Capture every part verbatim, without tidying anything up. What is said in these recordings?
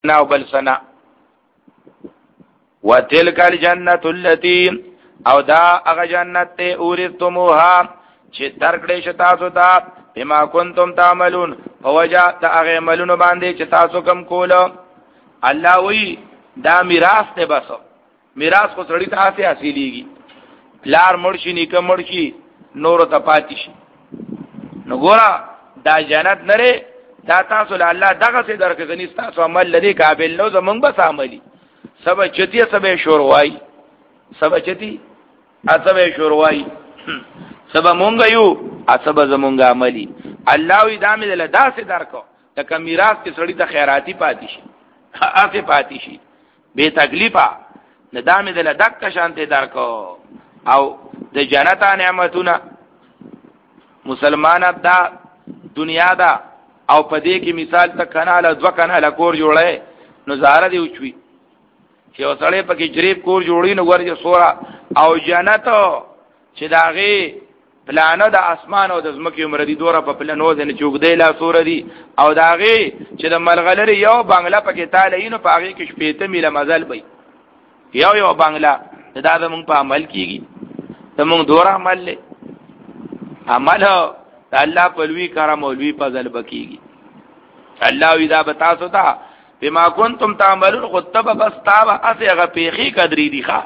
ناو بل سنا وتلک الجنت التي او دا اغا جنت تے اورثتموها چې درکړې شتا تاسو ته بما کنتم تعملون فوجا دا اغا عملونو باندې چې تاسو کم کولو. الله وی دا میراث ته بس میراث خو سړی ته حاصل حاصلېږي پلار مرشي نیکه مرشي نور ته پاتې شي. نو ګورا دا جنت نره دا تاسو له الله دغه څه درکغنی تاسو عمل لري قابل نو زمونږ بس عملي سبا چتی سبا شوروای سبا چتی اسبا شوروای سبا مونږ یو اسبا زمونږ عملي. الله وی دا مې له داسې درکو تک میراث کې سړی ته خیراتی پاتې شي آفه پاتې شي به تکلیفه نه دا مې له دک شانته درکو. او د جنت نعمتونه مسلمان دا دنیا دا او پدې کې مثال ته کناله دو کناله کور جوړه نو زهره دی اوچوي چې وسړې پکې جریب کور جوړی نو ورته سورا او جنت چې داغه پلانو د اسمان او د زمکه عمر دي دوره په پلانو ځنه چوغدې لا سور دي او داغه چې د ملغلری یو بنگلا پکې تعالی نو پاغه کې شپېته میله مزل وي یو یو بنگلا دا د مونږ په عمل کیږي ته مونږ دوره عمل له عمل الله په لوی کرم او لوی فضل بکیږي. الله اذا بتاسو تا بما کنتم تعملون خطب بس تابا اسغه پیخي قدرې دي ښا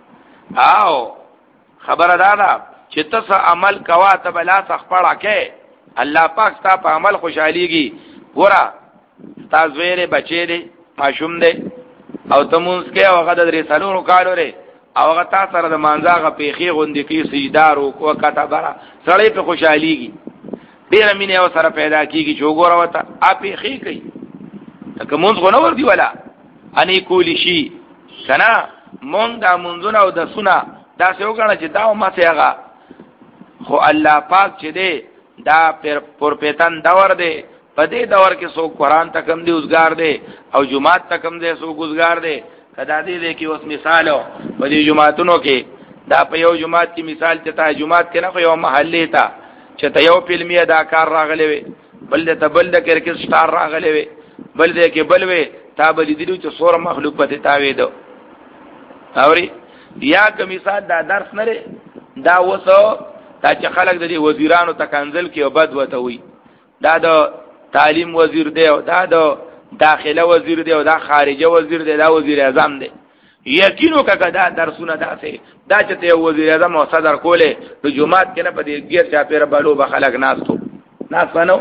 او خبر دادا چې تاسو عمل کوا ته بلا تخپړه کې الله پاک ستا په عمل خوشاليږي. ګورا تاسو یې بچی دي ماشوم دي او تمونس کې او غد درې سلوونو کالو لري او هغه تاسو سره د مانځه پیخي غوندې کې سجدارو کو کتابره سړی په خوشاليږي ډیر مینه او سره پیدا کیږي چې وګوره وته اپی خې کوي که مونږ غو نه ور دی ولا اني کولی شي کنه مونږ دا مونږونه او د سنا دا څه وګڼه چې دا ما څه هغه خو الله پاک چې دی دا پر پر پیتن دور دی په دې دور کې سو قرآن تکم دی اوسګار دی او جمعات تکم دی سو ګزګار دی کدا دې دې کې اوس مثالو په دې جمعاتونو کې دا په یو جمعات کې مثال چې تا جمعات کې نه خو یو محله تا چې ته یو فلمي اداکار راغلی وي بل دې ته بل د کرکټ سٹار راغلی وي بل دې کې بل وي تا بل دې چې سور مخلوق پته تاوي دو اوري بیا که مثال دا درس نه دا وسو دا چې خلک د دې وزیرانو تکنزل کې او بد وته وي دا د تعلیم وزیر دی او دا د داخله وزیر دی او دا خارجه وزیر دی دا وزیر اعظم دی یقینو ککه دا درسونه داسې دا چې ته وزیر اعظم او صدر کوله د جمعات کې نه په دې غیر چا پیر بالو به خلک ناستو ناس بنو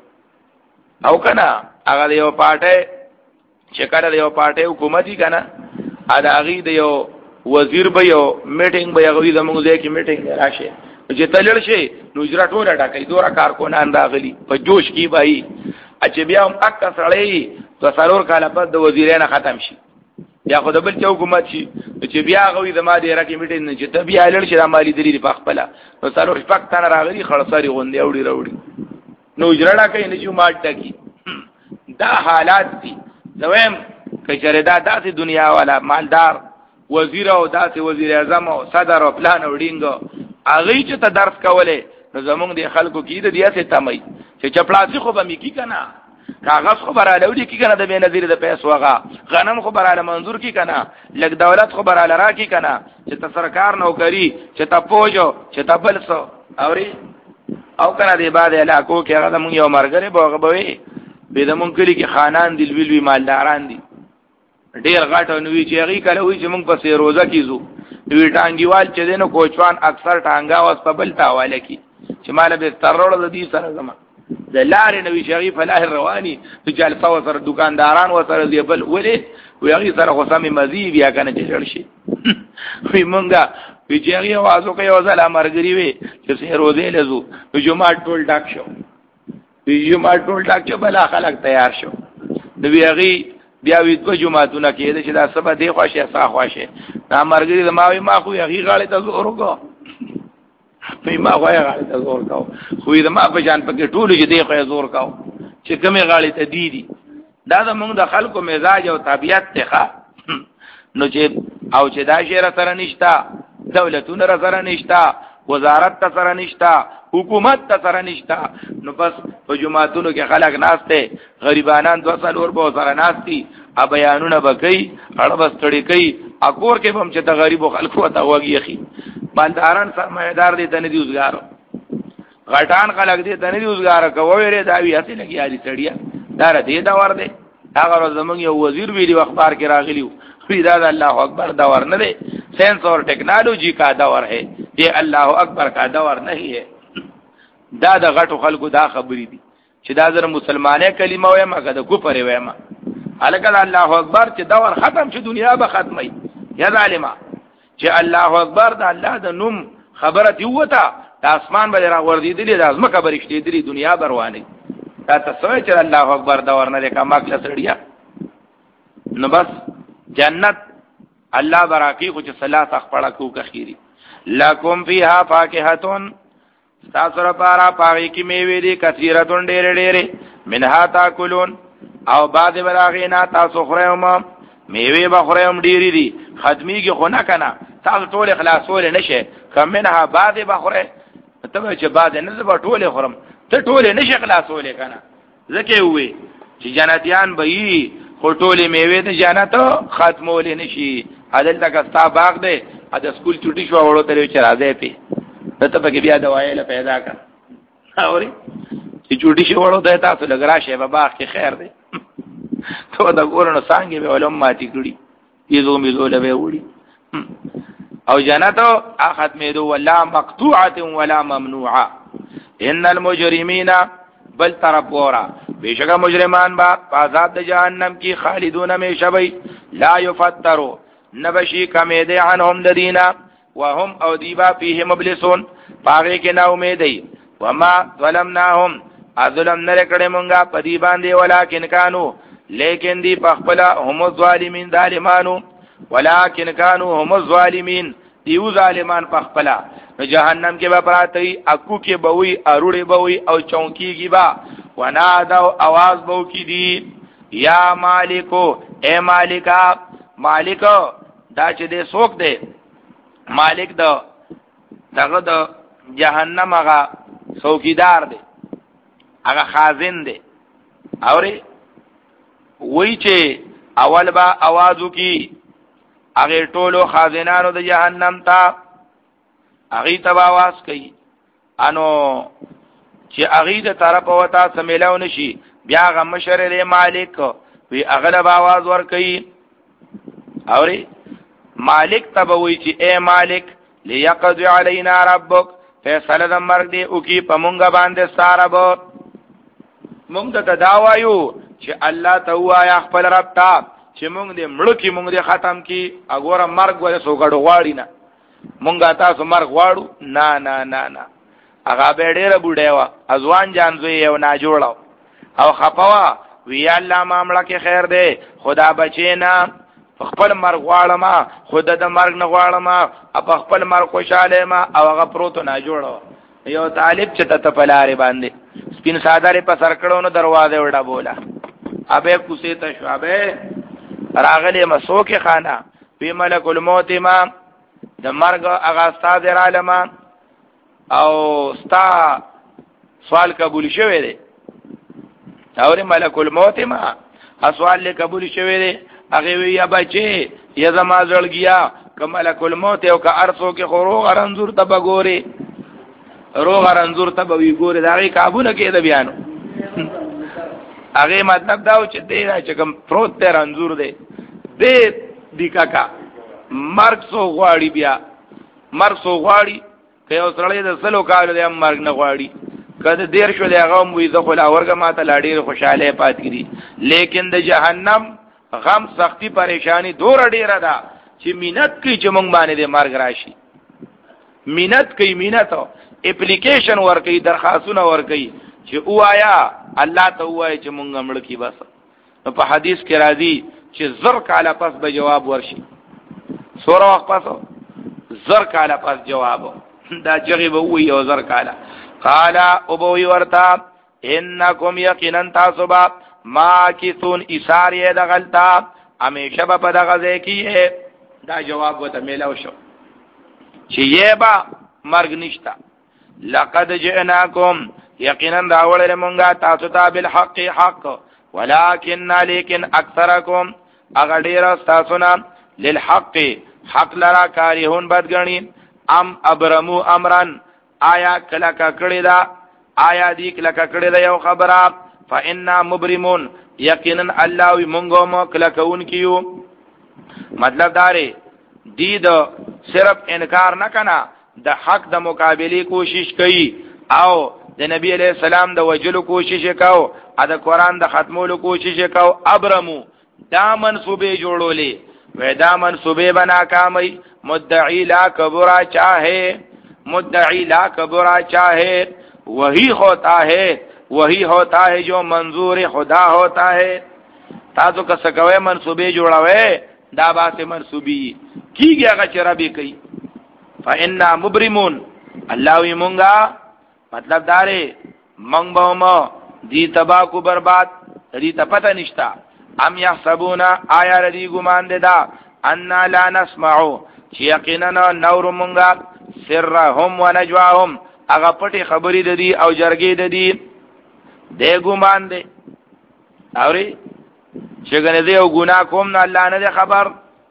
او کنه هغه یو پارټي چې کړه یو پارټي حکومتي کنه ا داغي د یو وزیر به یو میټینګ به هغه زموږ ځای کې میټینګ راشه چې تلل شي نو اجرا ټوله ډاکې دوره کارکونان راغلي په جوش کې بای چې بیا هم اک سړی تو سرور کاله په د وزیرانه ختم شي یا خو د بل چا حکومت شي چې بیا غوي د ما دی راکې میټینګ چې ته بیا لړ شي د مالی دلی په خپل نو سرور شپک تن راغلي خړساري غوندي اوړي راوړي نو اجرا ډاکې نه چې ماټ ټکی دا حالات دي زویم کچره دا داسې دنیا والا مالدار وزیر او داسې وزیر اعظم او صدر او پلان او ډینګو هغه چې ته درس کوله نو زمونږ د خلکو کې د دې څه تمي چې چپلاسی خو به میکی کنه کاغذ خو براله وړي کی کنه د به نظیر د پیسو هغه غنم خو براله منظور کی کنه لګ دولت خو براله را کی کنه چې ته سرکار نوکری چې ته پوجو چې ته بلسو اوري او کنه د بعد علاقو کې هغه مونږ یو مرګره بوغه بوي به د مونږ کلی کې خانان دي ویلوي مالداران دي ډیر غاټو نوې چې هغه کله وی چې مونږ پسې روزه کیزو دوی ټانګیوال چې دینو کوچوان اکثر ټانګا واس په بل تاواله کی چې مال به ترړو د دې سره زما د لارې نوې شریف الله رواني چې جلسه وسره دکانداران وسره دی بل ولې وی هغه سره خو سمې مزي بیا کنه چې جوړ شي وی مونږه وی چې هغه وازو کوي وزل امرګری وی چې سه روزه لزو جمعه ټول ډاک شو وی جمعه ټول ډاک شو بل خلک تیار شو د وی هغه بیا وی د جمعهتونه کې چې دا سبا دی خوښه صح خوښه دا مرګري د ماوي ما خو هغه غاړه ته زور وکړو په ما غوای غاړه ته زور کاو خو دا ما په جان پکې ټول چې دی خو زور کاو چې کومه غاړه ته دی دي دا زمونږ د خلکو مزاج او طبيعت ته نو چې او چې دا شهر سره نشتا دولتونه سره نشتا وزارت سره نشتا حکومت سره نشتا نو بس په جمعهتونو کې خلک ناشته غریبانان دو سال اور به سره ناشتي ا بیانونه بکئی اړه بستړي کوي اکور کې هم چې د غریب خلکو ته وږي اخی مالداران سرمایدار دي ته نه دی وزګار غټان خلک دي ته نه دی وزګار کوي ری دا وی اصل کې علي سړیا دا دې دا ور دي هغه ورځ زمونږ یو وزیر ویلی اخبار کې راغلیو وی دا الله اکبر دور نه دی سائنس اور ٹیکنالوجی کا دور ہے یہ اللہ اکبر کا دور نہیں ہے دا د غټو خلکو دا خبرې دي چې دا زره مسلمانې کلمه وایم هغه د کفر وایم الکه الله اکبر چې دور ختم شي دنیا به ختمي یا ظالما چې الله اکبر د الله د نوم خبره دی وته د اسمان به را ور دي دي د ازمکه برښتې دي دنیا بروانه دا تاسو چې الله اکبر دور نه کا ماکله سړیا نو بس جنت الله براکی خو چې صلات خپل کو کخيري لکم فیها فاکهتون تاسو لپاره پاره کې میوې دي کثیرتون ډېرې ډېرې منها تاکلون او بعد براغینا تاسو خورم میوې به خورم ډېرې دي ختمي کې خو نه کنه تاسو ټول خلاصول نشه کم منها بعد به خوره ته چې بعد نه به ټول خورم ته ټول نشه خلاصول کنه ځکه وې چې جنتیان به یي خو ټول میوې د جنت ختمول نشي عدل تک استا باغ دی ا د سکول چټي شو وړو ته چې راځي په ته په بیا دوايله پیدا کړ اوري چې چټي شو وړو ته تاسو لګرا شی به باغ کې خیر دی ته دا ګورنه څنګه به علماء ماتي کړی یزو میزو له وړي او جنت اختمه دو ولا مقطوعه ولا ممنوعه ان المجرمين بل تربورا بیشکا مجرمان با عذاب د جهنم کی خالدون میں شبی لا یفتروا نبشی کمیده عنهم ددینا وهم او دیبا فیه مبلسون پاگے کے نا امیدی وما ظلمناهم اظلم نرکڑے منگا پدی باندے ولیکن کانو لیکن دی پخپلا هم الظالمین ظالمانو ولیکن کانو هم الظالمین دیو ظالمان پخپلا جہنم کے بپراتی اکو کے بوئی اروڑے بوئی او چونکی کی با ونادو आवाज بو کی دی یا مالکو اے مالکا مالکو دا چې دې څوک دی مالک دا دغه د جهنم هغه څوکیدار دی هغه خازن دی اوري وای چې اول با आवाज کی هغه ټولو خازنانو د جهنم ته هغه ته आवाज کوي انو چې هغه د طرف وتا سمېلاو نشي بیا غ مشر مالک وی اغلب आवाज ور کوي اوري مالک تبوي چې اے مالک ليقضي علينا ربك فیصله د مرګ دی او کی پمونګه باندې سارب مونږ ته داوایو چې الله ته وایا خپل رب ته چې مونږ دې مړ کی مونږ دې ختم کی اګوره مرګ ولې سوګړو غواړي نه مونږه تاسو مرګ غواړو نه نه نه نه هغه به ډېر بوډه وا ازوان جان زوی یو نه جوړاو او خپوا وی الله معاملہ کې خیر دی خدا بچینا خپل مرګ غواړم خود د مرګ نه غواړم په خپل مرګ خوشاله ما او هغه پروت نه جوړو یو طالب چې ته په لارې باندې سپین ساده په سر کړو نو دروازه وډا بولا ابه کوسه ته شوابه راغلی مسوکه خانه په ملک الموت ما د مرګ هغه استاد عالم او ستا سوال قبول شوه دی اور ملک الموت ما سوال له قبول شوه دی هغه وی یا بچي یا زما زړګیا کملک الموت او که ارسو کې خروغ رنزور ته بګوري روغ رنزور ته به وی ګوري دا غي قابونه کې دا بیانو هغه مطلب دا چې دې چې کوم پروت ته رنزور دی دې دی کاکا مرګ سو غواړي بیا مرګ سو غواړي که یو سړی د سلو کالو د مرګ نه غواړي کله دیر شو دی هغه وې زه خو لا ورګه ماته لاډیر خوشاله پات کړي لیکن د جهنم غم سختی پریشانی دور ډیره ده چې مینت کوي چې مونږ باندې د مرګ راشي مینت کوي مینت اپلیکیشن ور کوي درخواستونه ور کوي چې وایا الله ته وایي چې مونږ مړ کی بس په حدیث کې راځي چې زر کاله پس به جواب ورشي سوره وخت پس زر کاله پس جواب دا جغي به وي او زر کاله قال او بو ورتا انکم یقینا تاسبا ما کیتون اشاره د غلطا همیشه په دغه ځای کې دا جواب وته میلاو شو چې یې با مرګ نشتا لقد جئناکم یقینا دا وړل مونږه تاسو ته بالحق حق ولکن لیکن اکثرکم اغه ډیر تاسو نه للحق حق لرا کاریون بدګنی ام ابرمو امرن آیا کلا کړی دا آیا دی کلا کړی دا یو خبره فإنا مبرمون یقینا الله وی مونږه مو کلا کون کیو مطلب داره دی د صرف انکار نه کنا د حق د مقابله کوشش کوي او د نبی علیہ السلام د وجلو کوشش وکاو ا د قران د ختمولو کوشش وکاو ابرمو دا منصوبه جوړولې و دا منصوبه بنا کامی مدعی لا کبرا چاہے مدعی لا کبرا چاہے وہی ہوتا ہے وہی ہوتا ہے جو منظور خدا ہوتا ہے تاسو که سکوي منصوبه جوړوي دا باسه منصوبي کیږي هغه چرابي کوي فإنا مبرمون الله وی مونږه مطلب داره مونږ به مو دي تبا کو برباد دي ته پته نشتا ام يحسبونا آیا ردی ګمان ده ان لا نسمعو چې یقینا نور مونږه سرهم ونجواهم هغه پټي خبرې د دي او جرګې د دي دې ګمان ده اوري چې ګنې دې او ګناه کوم نه الله نه خبر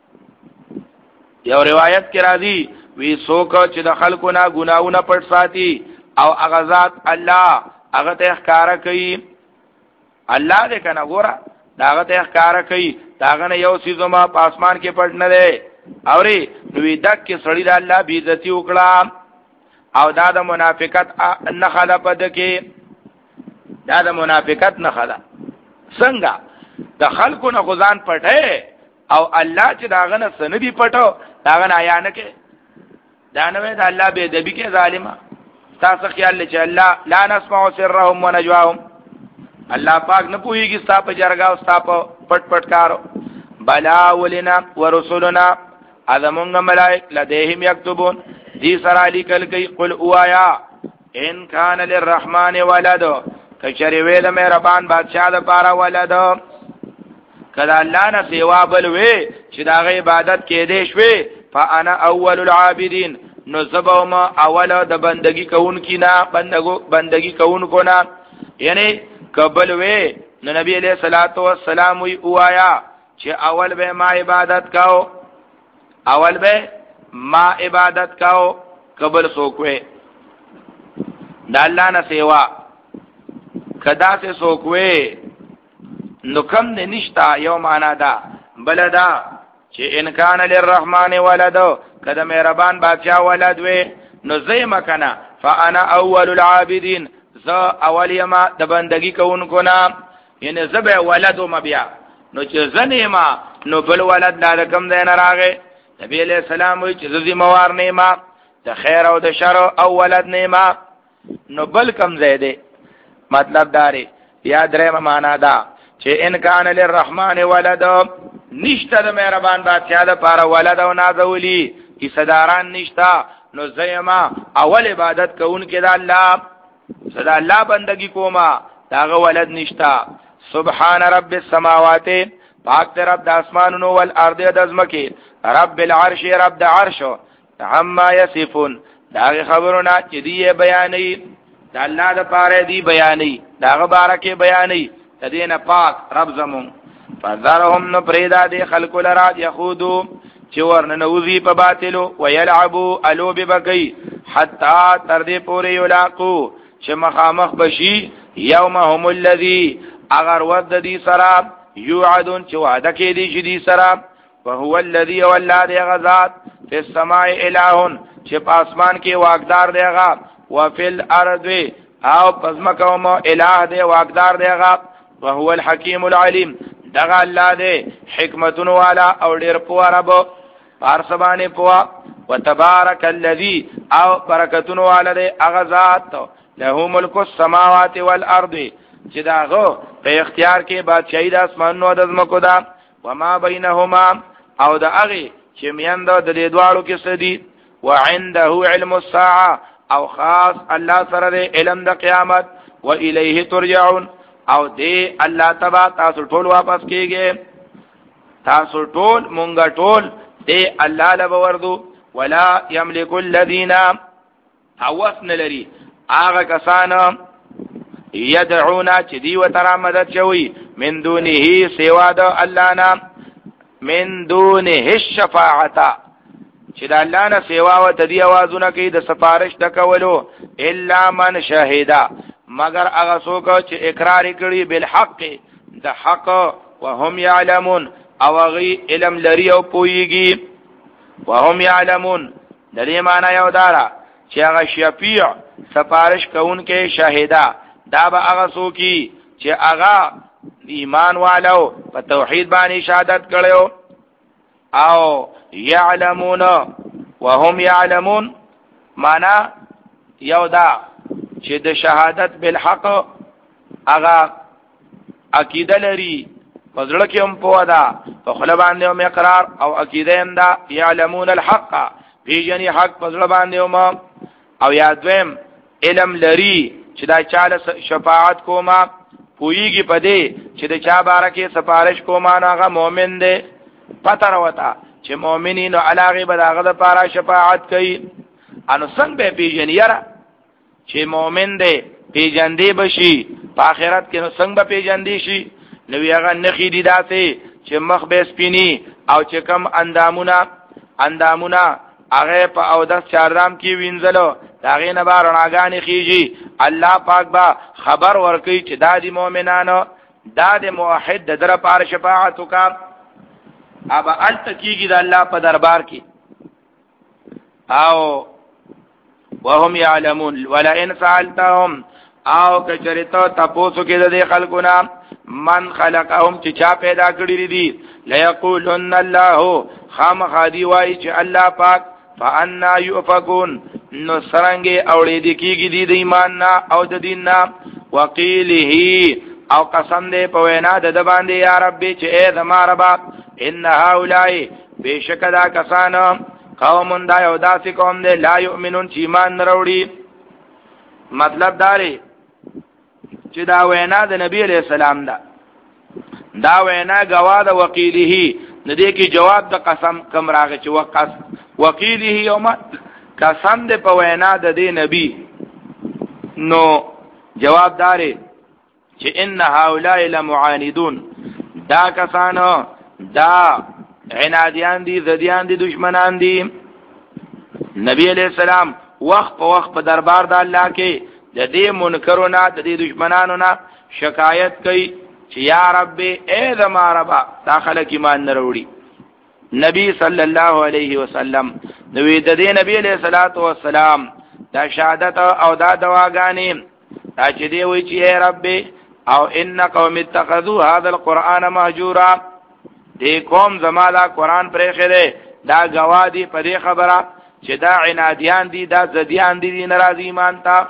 یو روایت کې راځي وی څوک چې د خلکو نه ګناونه پټ ساتي او اغزاد الله هغه ته ښکارا کوي الله دې کنه ګوره داغه ته ښکارا کوي داغه نه یو سیزو ما په اسمان کې پټ نه دی اوري نو دک کې سړی د الله بی عزتی وکړه او دا د منافقت نه خلا پد کې دا د منافقت نه خلا څنګه د خلکو نه غزان پټه او الله چې داغه نه سندي پټو داغه نه آیا نه کې دا نه د الله به دبي کې ظالما تاسو خیال چې الله لا نسمع سرهم ونجواهم الله پاک نه پويږي ستاپ جرګا او ستاپ پټ پټ کارو بلا ولنا ورسلنا اذمون ملائک لديهم يكتبون دي سرا لیکل کوي قل اوایا ان کان للرحمن ولد کچری وې د مهربان بادشاہ د پاره ولد کله الله نه سیوا بل وې چې دا عبادت کې دې شوي فانا اول العابدين نو زبوما اول د بندگی کون کی نا بندگو بندگی کون کو نا یعنی قبل وې نو نبی علیہ الصلوۃ والسلام وی اوایا چې اول به ما عبادت کاو اول به ما عبادت کاو قبل سوکوي د الله نه سیوا کدا سے سوکوي نو کم نه نشتا یو معنا دا بلدا چې ان کان للرحمن ولد کدا مهربان بادشاہ ولد وې نو زې مکنا فانا اول العابدين ز اول یما د بندگی کوونکو نا یعنی زبه ولد مبیا نو چې زنیما نو بل ولد لا کم دین راغې نبی علیہ السلام وی چې زې موار نیما د خیر او د شر او ولد نیما نو بل کم زیده مطلب داری یاد رحم معنا دا چې ان کان للرحمن ولد نشته د مهربان بادشاہ د پاره ولد او نازولی کی صداران نشتا نو زیما اول عبادت کوون کې د الله صدا الله بندگی کوما داغه ولد نشتا سبحان رب السماوات پاک در رب د اسمانونو والارض د ازمکه رب العرش رب د عرش عما یصفون داغه خبرونه چې دی بیانې د الله د پاره دی بیانې داغه بارکه بیانې تدین پاک رب زمون فذرهم نو پریدا دی خلق لرا یخودو چې ورن نوزی په باطلو ويلعبوا الو ببقي حتا تر دې پورې یلاقو چې مخامخ بشي یومهم الذی اگر ود دی سراب یوعدون چې وعده کې دی چې دی سراب وهو الذي ولاد غزاد فی السماء الہ چې په اسمان کې واقدار دی هغه وفي الارض او پزمکوم الہ دی واقدار دی هغه وهو الحکیم العلیم دغه الله دی حکمتون والا او ډیر په رب پارسبانه پوا وتبارك الذي او برکتون والا دی هغه ذات له ملک السماوات والارض چې داغه په اختیار کې بادشاہي د اسمانونو د زمکو دا وما بینهما او دا هغه چې میاند د دې دواړو کې سدي وعنده علم الساعه او خاص الله سره د علم د قیامت و الیه ترجعون او دې الله تبا تاسو ټول واپس کیږي تاسو ټول مونږ ټول دې الله له وردو ولا يملك الذين اوسن لري هغه کسان يدعون چې دی وتر مدد شوی من دونه سوا د الله نه من دونه الشفاعه چې د الله نه سیوا او د دې आवाजونه کوي د سفارش د کولو الا من شهدا مگر هغه څوک چې اقرار کړي بالحق د حق وهم يعلمون او غي علم لري او پويږي وهم يعلمون د دې معنی یو دارا چې هغه شفیع سفارش کوونکې شهدا دا به هغه څوک چې هغه ایمان والو په توحید باندې شهادت کړو او يعلمون وهم يعلمون معنا یو دا چې د شهادت بالحق هغه عقیده لري پزړه کې هم پوه ده په خله باندې هم اقرار او عقیده هم ده يعلمون الحق پیژني حق پزړه باندې هم او یادویم علم لري چې دا چاله شفاعت کوما پویږي پدې چې د چا بارکه سفارش کوما هغه مؤمن دی پتر وتا چې مؤمنین علاغه بداغه د پاره شفاعت کوي انو څنګه به پیژني یاره چې مؤمن دی پیژندې بشي په آخرت کې نو څنګه به پیژندې شي نو هغه نخې دي داسې چې مخ به سپینی او چې کم اندامونه اندامونه هغه په او داس چاردام کې وینځلو داغه نه بار رڼاګانې خيږي الله پاک با خبر ورکړي چې دا دي مؤمنانو دا د موحد د در پار شفاعت وکا اب الت کیږي د الله په دربار کې او وهم يعلمون ولا ان سالتهم او کچریته تاسو کې د خلقنا من خلقهم چې چا پیدا کړی دي ليقولن الله خام خادي وای چې الله پاک فانا يؤفكون نو سرنګي اوړې دي کېږي دي د ایمان نه او د دین نه وقيله او قسم دې په وینا د باندې یا رب چې اے زما رب ان هؤلاء بشکدا کسان قوم دا یو داسې قوم دي لا يؤمنون چې ایمان نه وروړي مطلب داري چې دا وینا د نبی عليه السلام دا دا وینا گواه د وقيله ندې کې جواب د قسم کم راغی چې وقص وقيله یوم قسم دې په وینا د دې نبی نو جواب داري چې ان هؤلاء لمعاندون دا کسانو دا عنادیان دي زدیان دي دشمنان دي نبی علیہ السلام وخت په وخت په دربار د الله کې د دې منکرونو د دې دشمنانو نه شکایت کوي چې یا رب اے زما رب داخله کې مان نه وروړي نبی صلی الله علیه وسلم نو د دې نبی علیہ الصلوۃ والسلام دا شهادت او دا دواګانې دا چې دی وی چې اے رب او ان قوم اتخذوا هذا القرآن مهجورا دې قوم زما دا قرآن پرې خره دا گوادی په دې خبره چې دا عنادیان دي دا زدیان دي ناراض ایمان تا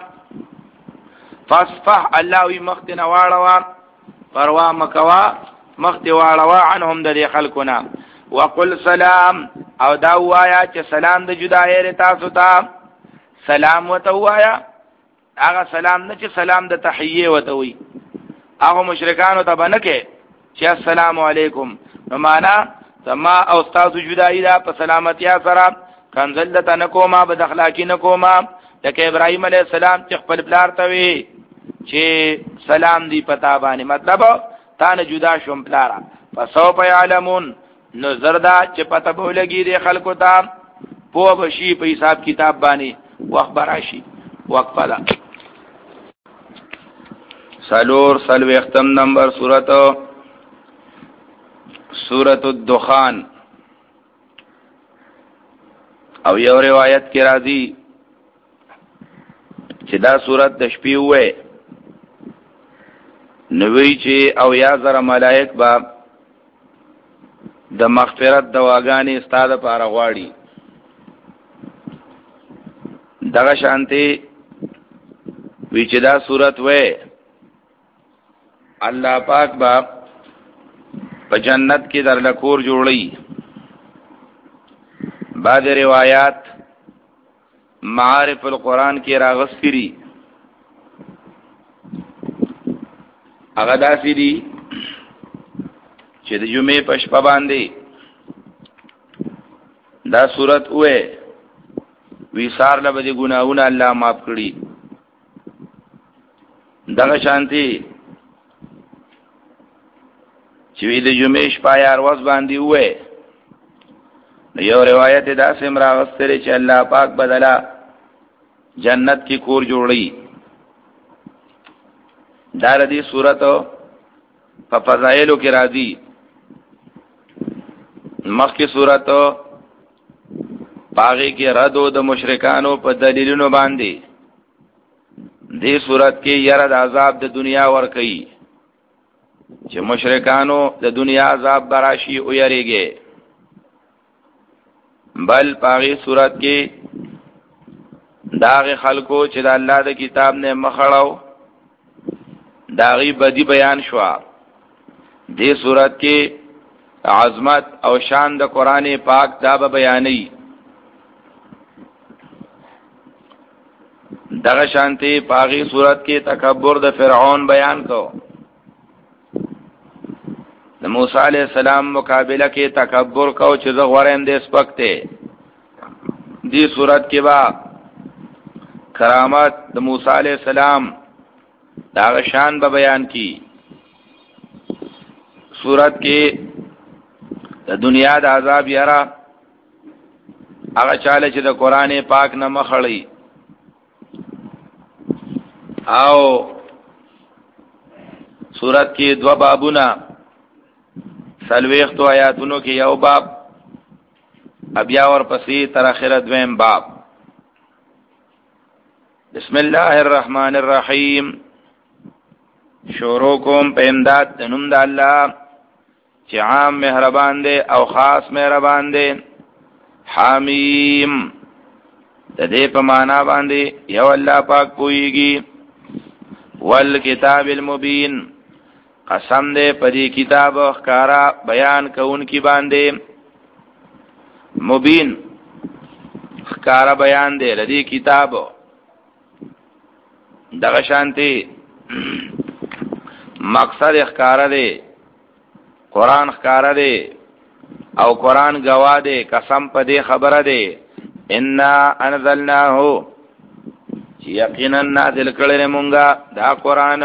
فاصفح الله وي مختنا واړوا پروا مکوا مخت واړوا عنهم د خلقنا وقل سلام او دا وایا چې سلام د جدای تاسو ته سلام وته وایا هغه سلام نه چې سلام د تحیه وته وي هغه مشرکان ته بنکه چې السلام علیکم نو معنا سما او استاد جدای دا په سلامتیا سره کنزل د تنکوما بد اخلاقی نکوما لکه ابراهیم علیه السلام چې خپل بلار ته وی چې سلام دی پتا باندې مطلب تا نه جدا شوم بلارا فسوف يعلمون نو زردا چې پته به لګي د خلکو ته په بشي په حساب کتاب باندې واخبار شي وقفلا سالور سلو ختم نمبر سورۃ سورۃ الدخان او یو روایت کې راځي چې دا سورۃ د شپې وې نوې چې او یا زره ملائک با د مغفرت دواګانې استاد لپاره غواړي دغه شانتي وی چې دا سورۃ وې الله پاک با په جنت کې در لکور جوړي بعض روایات معارف القرآن کې راغستري هغه داسې دي چې د جمعې په شپه باندې دا صورت وې ویثار له بده ګناونه الله معاف کړي دغه شانتي چې د جمعې شپه یار واز باندې وې یو روایت دا سم راغستره چې الله پاک بدلا جنت کی کور جوړی. دا ردی صورت په فضائلو کې راځي. مخکې صورت باغی کې رد د مشرکانو په دلیلونو باندې. دې صورت کې یره د عذاب د دنیا ور کوي چې مشرکانو د دنیا عذاب براشي او یریږي. بل باغی صورت کې داغه خلکو چې د الله د کتاب نه مخړاو داغي بدی بیان شوا. دې صورت کې عظمت او شان د قران پاک دا به بیانې. دغه شانتی پاغي صورت کې تکبر د فرعون بیان کو. د موسی علی السلام مقابله کې تکبر کو چې زه غوړم دې سپکته. دې صورت کې با کرامت د موسی علی السلام دغه شان به بیان کی. صورت کې د دنیا د عذاب یاره هغه چاله چې د قران پاک نه مخړی او صورت کې دو بابونه سلويختو آیاتونو کې یو باب بیا ور پسې تر اخره دویم باب. بسم الله الرحمن الرحیم. شروع کوم په امداد د نوم د الله چې عام مهربان دی او خاص مهربان دی. حمیم د دې په معنا باندې یو الله پاک پويږي. والکتاب المبین قسم دې په دې کتاب ښکارا بیان کوونکی باندې. مبین ښکارا بیان دې لدی کتاب دغه شانتی مقصد ښکارا دې قران ښکارا دې او قران گواه دې قسم په دې خبره دې ان انزلناه یقینا نازل کړل مونږه دا قران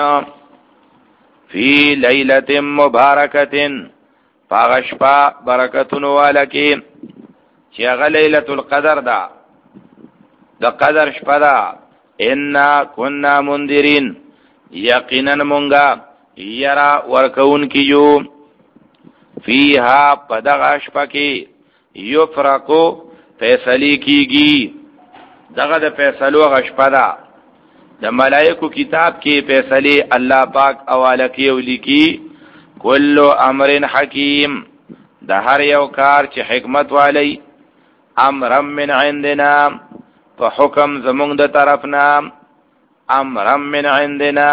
فی لیلۃ مبارکۃ فغشبا برکتون والکی چې هغه لیلۃ القدر دا د قدر شپه دا. ان كنا منذرین یقینا مونږه یرا ورکون کیو فیها پدغه شپه کې یفرقو فیصله کیږي. دغه د فیصلو غشپه ده د ملائکو کتاب کې فیصله الله پاک حواله کوي او لیکي. کل امر حکیم د هر یو کار چې حکمت والی. امر من عندنا په حکم زمونږ د طرفنا. امر من عندنا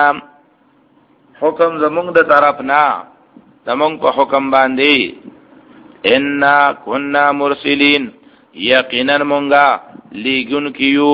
حکم زمونږ د طرفنا زمونږ په حکم باندې. ان كنا مرسلین یقینا مونږه لیگون کیو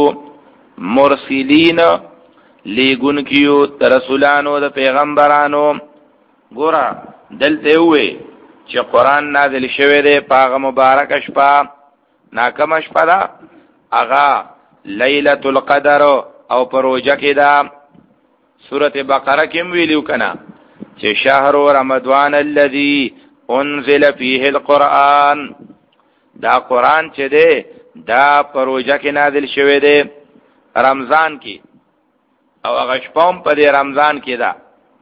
مرسلین لیگون کیو رسولانو د پیغمبرانو. ګورا دلته وې چې قران نازل شوی دی پاغه مبارک شپه ناکم شپه دا اغا لیلۃ القدر او پروجه کې دا. سورۃ بقره کې ویلو کنا چې شهر رمضان الذي انزل فيه القرآن. دا قران چې دی دا پروژه کې نازل شوی دی رمضان کې او هغه شپه په دې رمضان کې ده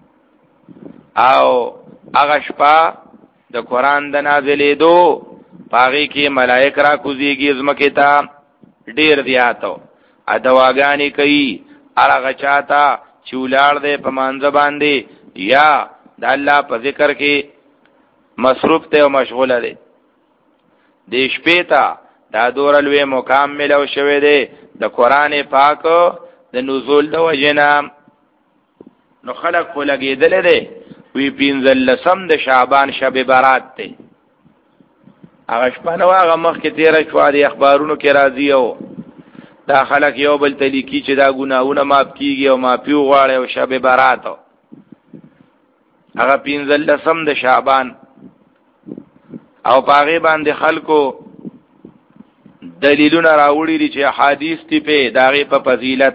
او هغه شپه د قران د نازلې دو پاغي کې ملائک را کوزيږي زمکه ته ډیر زیاتو ادواګانی کوي هغه چاته چولار دې په مانځ باندې یا د الله په ذکر کې مصروف ته او مشغوله دي. د شپې ته دا دورلوی مقام ملو شوه دی د قران پاک د نزول د وجنا. نو خلق خو لګیدل دي وی پینځل لسم د شعبان شب برات ته. هغه شپه نو هغه مخ کې تیر شو د اخبارونو کې راځي او دا خلق یو بل تلیکی چې دا ګناونه ماف کیږي او مافیو غواړي او شب برات هغه پینځل لسم د شعبان او پاغي باندې خلکو دلیلونه راوړي دي چې حدیث تی په داغه په فضیلت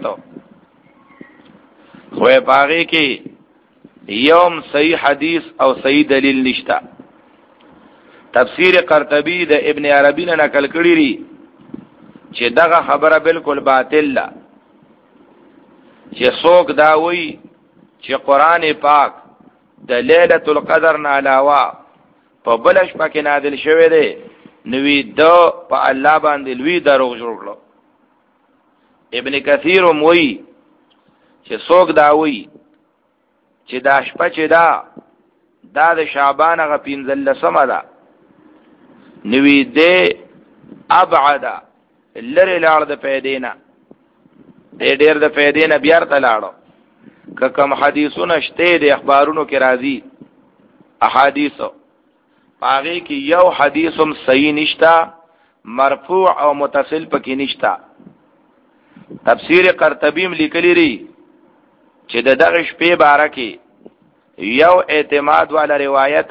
خو پاغي کې یوم صحیح حدیث او صحیح دلیل نشتا. تفسیر قرطبی د ابن عربی نه نقل کړی دی چې دغه خبره بالکل باطل ده چې څوک دا وایي چې قران پاک د ليله القدر نه علاوه په بل شپه کې نازل شوی دی نوې دو په الله باندې لوی دروغ جوړ کړو. ابن کثیر موي چې څوک دا وایي چې دا شپه چې دا دا د شعبان غ پنځلسمه ده نوې دې ابعد لری لاړ د پیدینا دې ډېر د پیدینا بیا ته لاړو که کوم حدیثونه شته د اخبارونو کې راځي احادیثو پاغي کې یو حدیثم صحیح نشتا مرفوع او متصل پکې نشتا. تفسیر قرطبی لیکلی ری چې د دغه شپې باره کې یو اعتماد والا روایت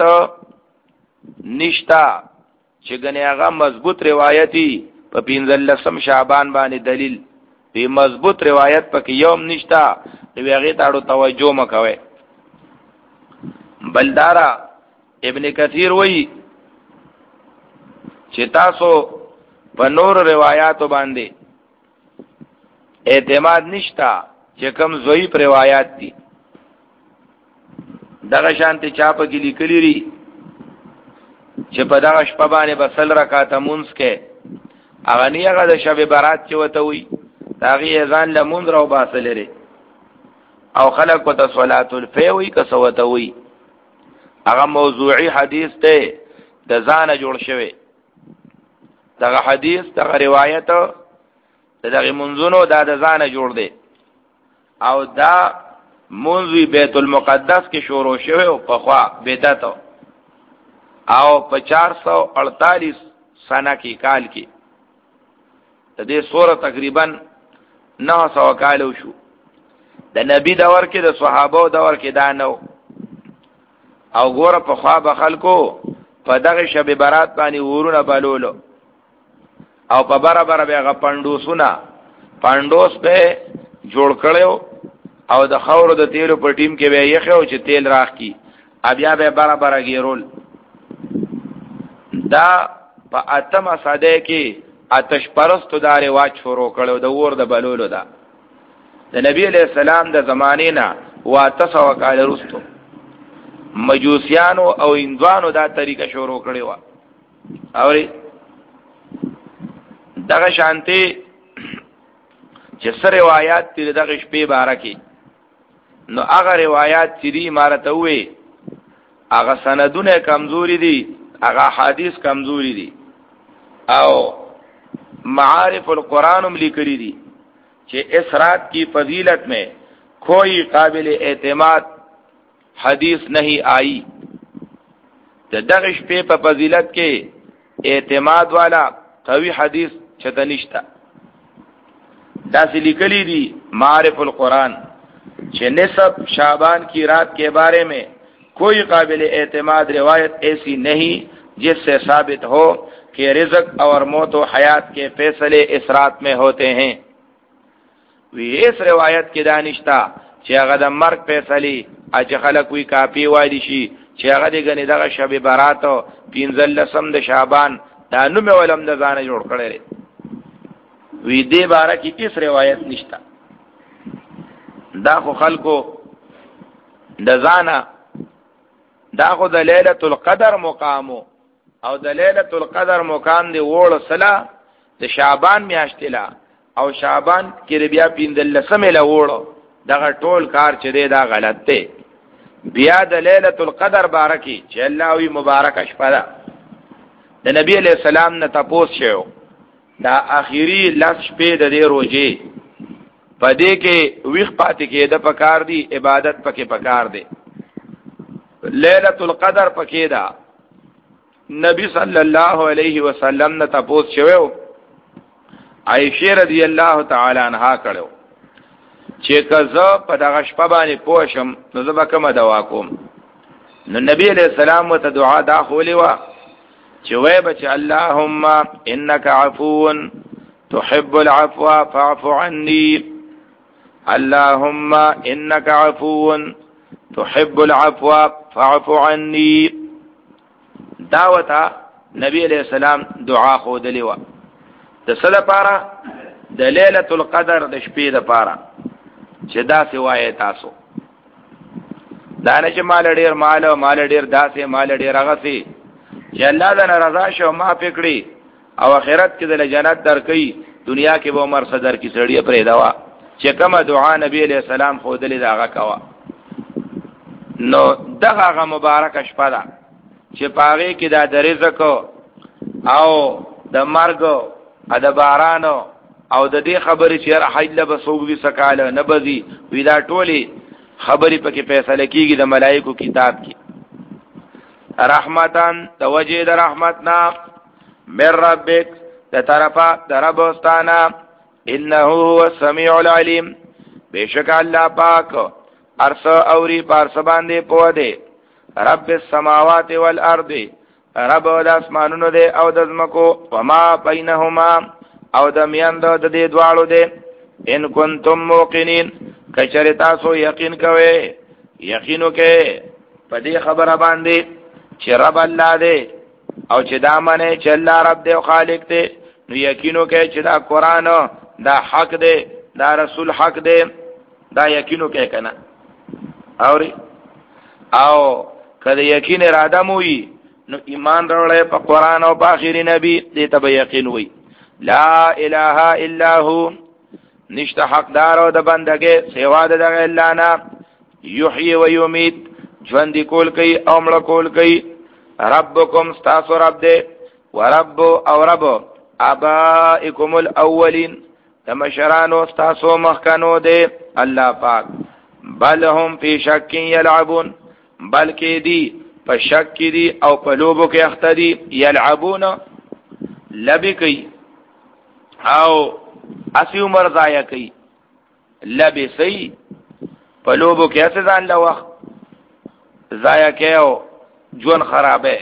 نشتا چې ګنې هغه مضبوط روایتي په پنځلسم شعبان باندې دلیل په مضبوط روایت پکې یوم نشتا نو هغه تاړو توجه مکوي. بلدارا ابن کثیر وایي چې تاسو په نور روایتو باندې اعتماد نشتا چې کوم ضعیف روایت دي دغه شانته چاپ کې لیکلی ری چې په دغه شپه باندې بسل رکعات مونږ کې هغه نه هغه د شب برات چې وته وي هغه اذان لمونځ راو باسل لري او خلق وت صلات الفوی کسوته وي هغه موضوعي حدیث ته د ځانه جوړ شوی. دغه حدیث دغه روایت دغه منځونو دا د ځانه جوړ دی او دا منځوی بیت المقدس کې شروع شوی او په خوا بدعت او په چار سو اڑتالیس سنه کې کال کې د دې سوره تقریبا نه سو کال شو. د نبی دور کې د صحابه دور کې دا نو او ګوره په خوا به خلکو په دغه شب برات باندې ورونه بلولو او په برابر به غ پندوسونه پندوس په جوړ کړو او د خاور د تیلو په ټیم کې به یې خو چې تیل راخ کی بیا به برابر غیرول. دا په اتمه صده کې آتش پرستو دا رواج شروع کړو د ور د بلولو دا د نبی علیہ السلام د زمانه نه واتسو کال رستو مجوسیانو او هندوانو دا طریقه شروع کړی و. اوري دغه شانتي چې سره روایت تیر دغه شپې بارکه نو هغه روایت چې دی امارته وي هغه سندونه کمزوري دي هغه حدیث کمزوري دي او معارف القرآن هم لیکلی دي چې اس رات کی فضیلت میں کوئی قابل اعتماد حدیث نہیں آئی. دغه شپې په فضیلت کې اعتماد والا قوی حدیث چته نشتا. دا لیکلی دی معارف القرآن چې نصف شعبان کی رات کے بارے میں کوئی قابل اعتماد روایت ایسی نہیں جس سے ثابت ہو کہ رزق اور موت و حیات کے فیصلے اس رات میں ہوتے ہیں. وی اس روایت کی دانشتا چې هغه د مرګ فیصله اج خلک وی کاپی وایي شي چې هغه د غنی دغه شب برات او پنځلسم د شعبان دا نوم ولم د ځانه جوړ کړی وی دې باره کې هیڅ روایت نشتا. دا خو خلکو د ځانه دا خو د ليله القدر مقام او د ليله القدر مقام دی وړ سلا د شعبان میاشتې لا او شعبان کې بیا پنځلسم له وړو دغه ټول کار چې دی دا غلط دی. بیا د ليله القدر بارکی چې الله وی مبارک شپه ده د نبی علیہ السلام نه تاسو شو دا اخیری لاس شپې د دې روزه پدې کې ویخ پاتې کې د پکار دی عبادت پکې پکار دی. ليله القدر پکې دا نبی صلی الله علیه وسلم نه تاسو شو عائشہ رضی الله تعالی عنها کړو چې کزه په دغه شپه باندې پوښم نو زه به کومه دوا کوم. نو نبی علیہ السلام ته دعا دا خولې وا چې وای بچ اللهم انك عفو تحب العفو فاعف عني اللهم انك عفو تحب العفو فاعف عني. دعوتا نبی علیہ السلام دعا خو دلی و د صد پارا د ليله القدر د شپې د پارا چې دا سوای تاسو دا نه چې مال ډیر مال مال ډیر داسې مال ډیر هغه سي چې الله د رضا شو ما فکرې او آخرت کې د جنت درکې دنیا کې به عمر صدر کی سړی پرې دوا چې کومه دعا نبی علیہ السلام خو دلی دا هغه کوا نو دغه مبارک شپه ده چې پاغه کې دا د رزق او د مرګ او د باران او د دې خبرې چې حیله بسوګي سکاله نه بزي ودا ټولي خبرې پکې فیصله کیږي د ملائکو کتاب کې رحمتان توجه د رحمتنا من ربک د طرفا د رب واستانا انه هو السميع العليم بیشک الله پاک ارس اوری پارس باندې پوه دی رب السماوات والارض رب د اسمانونو دی او د زمکو وما بینهما او د میاند د دې دواړو دی ان کنتم موقنین کچره تاسو یقین کوئ یقینو کې په دې خبره باندې چې رب الله دی او چې دا منه چې الله رب دی او خالق دی نو یقینو کې چې دا قران دا حق دی دا رسول حق دی دا یقینو کې کنه اوري او کله یقین اراده موي نو ایمان راوړې په قران او په اخیری نبی دې ته یقین وي لا اله الا هو نشته حقدار او د بندګي سوا د الله نه یحیی و یمیت ژوند کول کوي او مړ کول کوي ربکم استاسو رب دې ورب او رب ابائکم الاولین تمشرانو استاسو مخکنو دې الله پاک بل هم فی شک یلعبون بلکې دی په شک کې دي او په لوبو کې اخته دي یلعبون لبی کوي او اسی عمر ضایع کوي لبی سي په لوبو کې اسه ځان له وخت ضایع کوي جون خرابه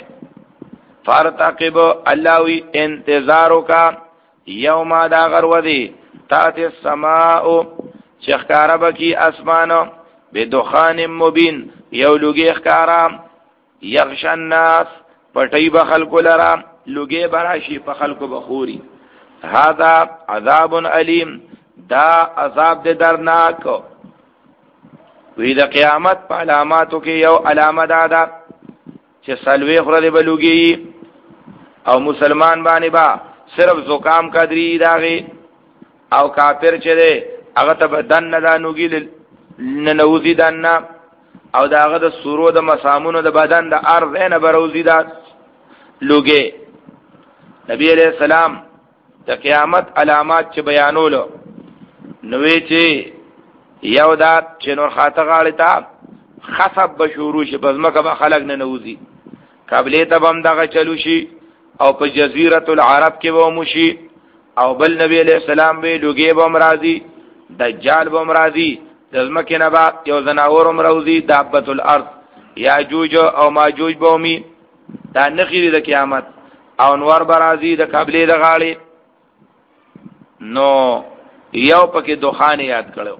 فارتقب الله وی انتظارو کا یوم دا غرودی تات السماء چخکارب کی اسمانو بدخان مبین یو لوګي اخکارا یغش الناس پټي بخلق لرا لوګي براشي په خلق بخوري هذا عذاب علیم دا عذاب د درناک وی د قیامت په علاماتو کې یو علامه ده دا چې سلوي خره بلوګي او مسلمان باندې با صرف زکام قدرې داغي او کافر چې ده هغه ته بدن نه دانوګي ننوزي دنا او داغه د سورو د مسامونو د بدن د ارض نه بروزي دا لوګي نبی علیہ السلام د قیامت علامات چې بیانولو نوې چې یو دا چې نور خاطه غاړه تا خصب بشورو شي بزمکه به خلق نه نوزي قبله ته بم دغه چلو شي او په جزیره العرب کې و موشي او بل نبی علیہ السلام به لوګي بم راضي دجال بم راضي دزمکه نه با یو زناور امروزی دابت الارض یاجوج او ماجوج بومی دا نخیری د قیامت او انوار برازی د قبله د غاړي نو یو پکې دوخان یاد کړو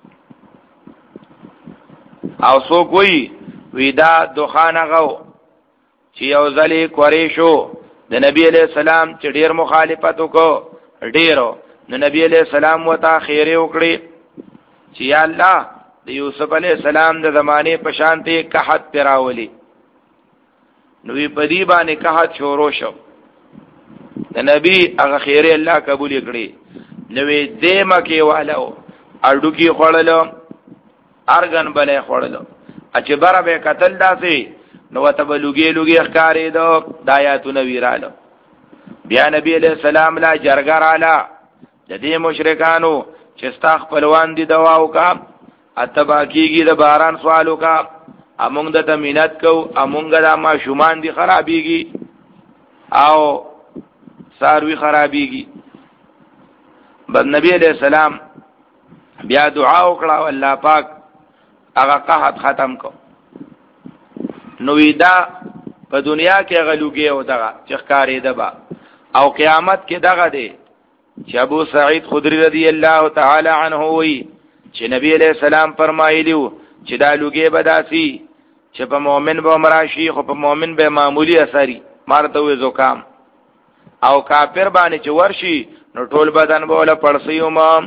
او سو کوئی ویدا دوخان غو چې یو ځلې قریشو د نبی علیہ السلام چې ډیر مخالفت وکړو ډیرو نو نبی علیہ السلام وتا خیره وکړي چې یا الله د یوسف علی السلام د زمانه په شانته قحط پیراولي نو وی پدی باندې قحط شروع شو د نبی هغه خیره الله قبول کړي نو وی دیمه کې والو اډو کې خړلو ارغن بلې خړلو چې بره به قتل داسي نو ته بلوګي لوګي ښکارې دو دایاتونه ویرالو بیا نبی علیہ السلام لا جرګر اعلی د دې مشرکانو چې ستا خپلوان دي دوا وکا اتبا کیږي د باران سوالو کا امونږ د تمینت کو امونږ د ما شومان دي خرابيږي او ساروي خرابيږي بل نبی علیہ السلام بیا دعا وکړه الله پاک هغه قحط ختم کو نو دا په دنیا کې غلوګي او دغه چخکارې دبا او قیامت کې دغه دی چې ابو سعید خدری رضی الله تعالی عنہ وی چې نبی علیہ السلام فرمایلیو چې دا لوګي بداسي چې په مؤمن به مراشي خو په مؤمن به معمولی اثري مارته وې زکام او کافر باندې چې ورشي نو ټول بدن بوله پړسیو ما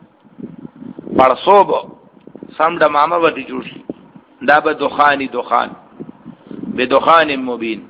پړسوب سم د ماما ودی جوړ شي دا به دخانی دخان به دخان مبین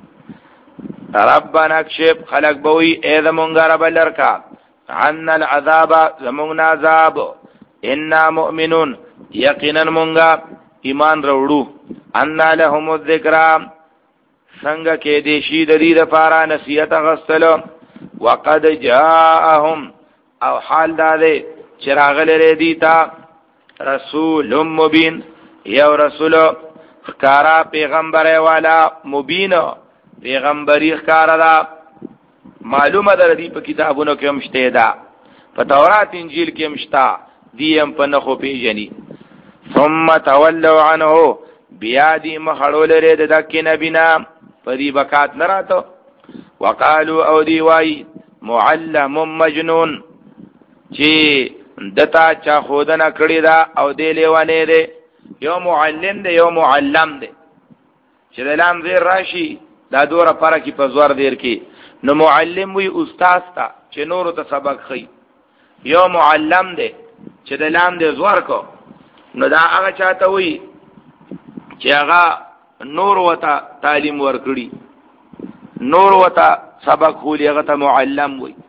ربنا اکشف خلق بوئی اے زمونگا رب لرکا عنا العذاب زمونگنا عذاب انا مؤمنون یقینا مونگا ایمان روڑو انا لهم الذکرام سنگا کې دیشی د دې لپاره نصیحت غستلو وقد جاءهم او حال داده چراغ لري دیتا رسول مبین یو رسول خکارا پیغمبر والا مبین پیغمبری خکارا دا معلومه در دی په کتابونو کې مشته دا په تورات انجیل کې مشتا دیم په نخو پیجنی ثم تولوا عنه بیا دی مخړول لري د دکې نبینا پری بکات نراتو وقالو او دی وای معلم مجنون چې دتا چا خودنه کړی دا او دی لیوانه دی یو معلم دی یو معلم دی چې دلام زیر راشي دا دوره پاره کی په زور دیر کې نو معلم وی استاد تا چې نور ته سبق خي یو معلم دی چې دلام دی زور کو نو دا هغه چاته وی چې هغه نور وته تعلیم ورکړي نور وته سبق خولي هغه ته معلم وی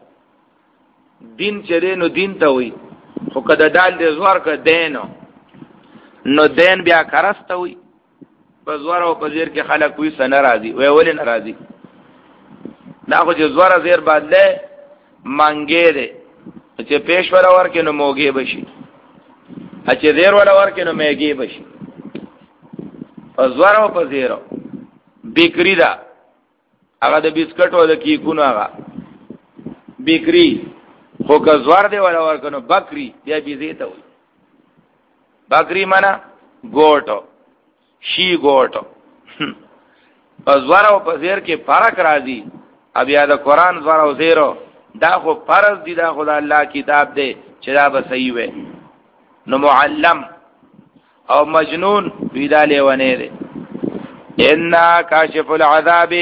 دین چې نو دین ته وی خو کده دال دی زور ک دینو نو دین بیا کرسته وی په زوره او په زیر کې خلک وی سن راضي وی ولې ناراضي دا خو چې زوره زیر بدله مانګې ده چې پېښ ولا ورکې نو موګې بشي چې زیر ولا ورکې نو میګې بشي په زوره او په زیرو بیکری دا هغه د بسکټ او د کیکونو هغه بیکری خو که زوار دی ولا ورکنو بکری بیا بیزی ته وي بکری معنا ګوټو شی ګوټو زوار او په زیر کې فرق راځي بیا د قران زوار او زیرو دا خو فرض دي دا خدای الله کتاب دی چې دا به صحیح وي نو معلم او مجنون ویدا لیونه دی ان کاشف العذاب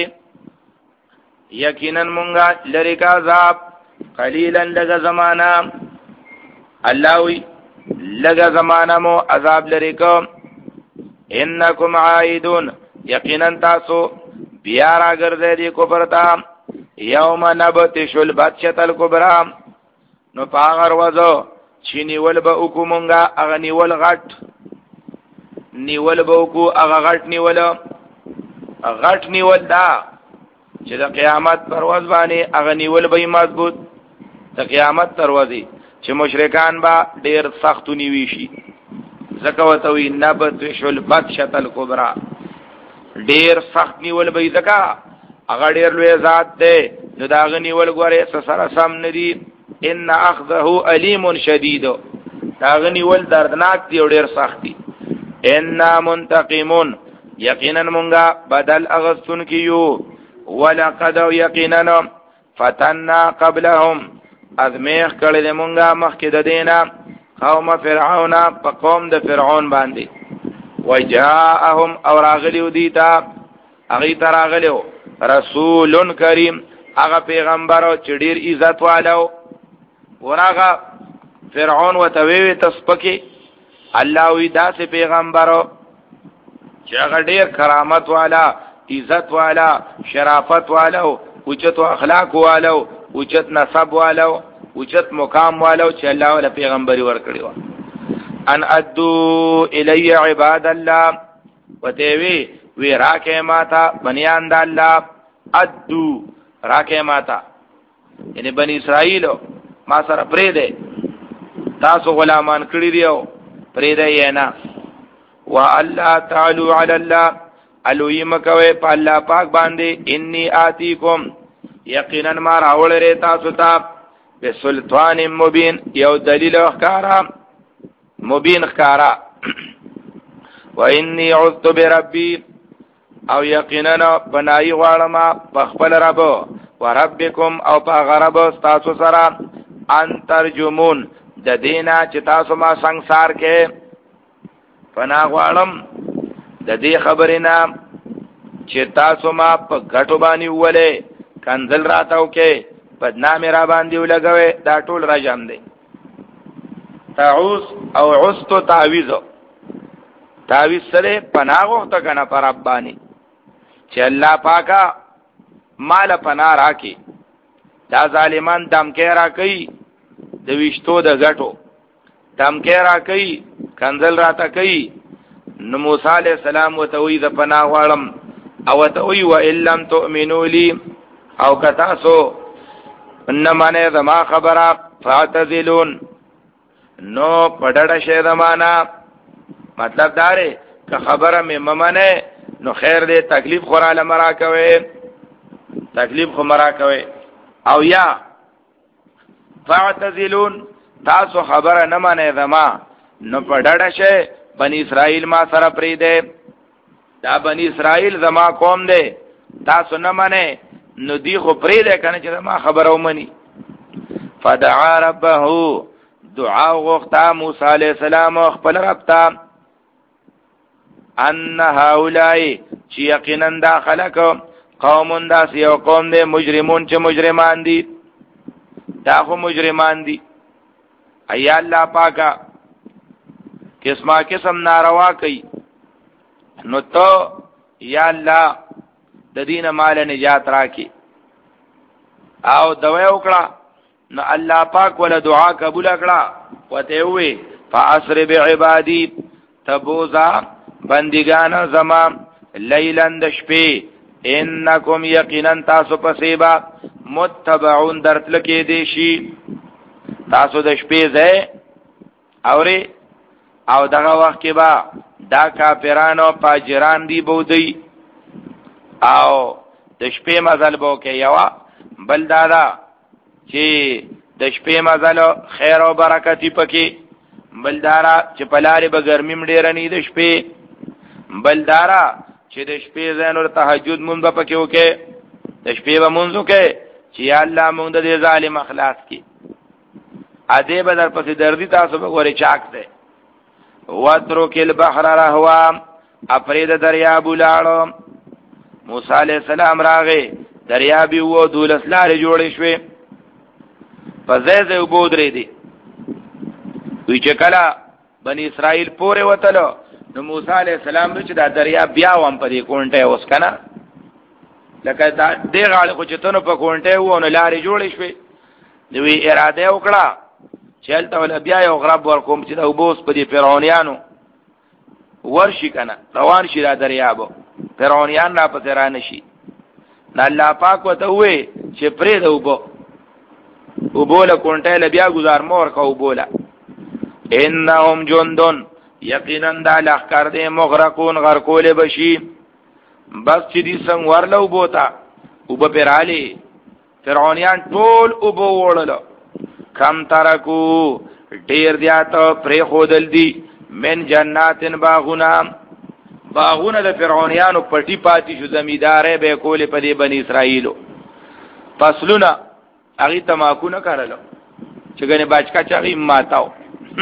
یقینا مونږه لری کا عذاب قلیلا لگا زمانہ اللہ وی لگا زمانہ مو عذاب لری کو انکم عائدون یقینا تاسو بیارا گردے دی کبرتا یوم نبتش البتشت الکبرا نو پاغر وزو چی نیول با اکو منگا اغا نیول غٹ نیول با اکو اغا غٹ نیول غٹ نیول دا چې د قیامت پرواز باندې اغه نیول به مضبوط د قیامت دروازې چې مشرکان با ډیر سخت نیوي شي زکوته وی نبت شل بتشتل کبرا ډیر سخت نیول به زکا اغه ډیر لوی ذات ده نو دا غ نیول غوړې سره سم ندي ان اخذه الیم شدید دا غ نیول دردناک دی ډیر سخت دی ان منتقمون یقینا مونږه بدل اغستون کیو ولقد یقینا فتنا قبلهم ازمیخ کړي د مونږه مخکې د دینه قوم فرعون په قوم د فرعون باندې وجاءهم اور اغلیو دیتا اغي تر اغلیو رسول کریم هغه پیغمبر او چډیر عزت والو ورغه فرعون وتوی تسپکی الله وی داسې پیغمبرو چې هغه ډیر کرامت والا عزت والا شرافت والو اوچت اخلاق والو اوچت نسب والو اوچت مقام والو چې الله ولا پیغمبري ورکړي و ان ادو الی عباد الله وتوی وی راکه ماتا بنیان د الله ادو راکه ماتا یعنی بنی اسرائیل ما سره پرې ده تاسو غلامان کړی دیو پرې ده یې نه والله تعالو علی الله الوی مکوي په الله پاک باندې انی آتیکم یقینا ما راول ری تاسو ته بسلطان مبین یو دلیل ښکارا مبین ښکارا و انی عذت بربی او یقینا بنای غواړم په خپل رب و ربکم او په غرب تاسو سره ان ترجمون د دینا چې تاسو ما ਸੰسار کې پنا غواړم د دې خبرې نه چې تاسو ما په غټو باندې ولې کنزل راتاو کې بدنامي را باندې ولګوي دا ټول را جام دی. تعوذ او عستو تعویذ تعویذ سره پناه غوښته کنه پر ربانی چې الله پاکا مال پناه راکي دا ظالمان دمکې را کوي د وشتو د غټو دمکې را کوي کنزل راته کوي. نو موسی علیہ السلام وتوی د پناه غواړم او توي و الا تؤمنوا لي او کتاسو انما نه زما خبره فاعتزلون نو پډړه شه زمانہ مطلب داره که خبره مې ممنه نو خیر دې تکلیف خوراله مرا کوي تکلیف خو مرا کوي او یا فاعتزلون تاسو خبره نه منه زما نو پډړه شه بنی اسرائیل ما سره پری دې دا بنی اسرائیل زما قوم دې تاسو نه منه نو دی خو پری دې کنه چې ما خبره ومني. فدعا ربه دعا غوښتا موسی علیہ السلام خپل رب ته ان هؤلاء چې یقینا دا خلق قوم داس یو قوم دې مجرمون چې مجرمان دي دا خو مجرمان دي. ای الله پاکا قسمه قسم ناروا کوي نو ته یا الله د دین مال نجات راکې او دوی وکړه نو الله پاک ول دعا قبول کړه وته وي فاسر بعبادی تبوزا بندگان زما لیلن د شپې انکم یقینا تاسو پسیبا متبعون درتل کې دی شي تاسو د شپې ځای اوري او دغه وخت کې با دا کافرانو پاجران دی بودی او د شپې مزل بو کې یوا بل دادا چې د شپې مزل خیر او برکت پکې بل دارا چې پلاری به ګرمي مډیر نه د شپې بل دارا چې د شپې زینور تهجد مونږ په پکې وکې د شپې به مونږ وکې چې یا الله مونږ د ظالم اخلاص کی اده به در پسې دردی تاسو به غوري چاک ده واترک البحر رهوا افرید دریاب لاړو موسی علیہ السلام راغې دریابي وو دولس لارې جوړې شوې په ځای ځای وبو درې دي وی چې کله بنی اسرائیل پورې وتلو نو موسی علیہ السلام چې دا دریاب بیا وام په دې کونټه اوس کنه لکه دا دې غاړه خو چې تنو په کونټه وو نو لارې جوړې شوې دوی اراده وکړه چلته ول بیا یو غرب ورکوم چې دا وبوس په دې فرعونانو ورشي کنه روان شي را دریابو فرعونان را پسې را نشي نه الله پاک وته وې چې پرې دا وبو وبوله کونټه ل بیا گزار مور کو وبوله انهم جندون یقینا دا لخر دې مغرقون غرقول بشي بس چې دې څنګه ورلو بوتا وب پرالی فرعونان ټول وبو وړلو کم ترکو ډیر دیات پرې خودل دي من جناتن باغونا باغونه د فرعونانو پټي پاتې شو زمیدارې به کولې په دې بنی اسرائیلو فصلنا هغه تماکو نه کارلو چې ګنې باچکا چاغي ماتاو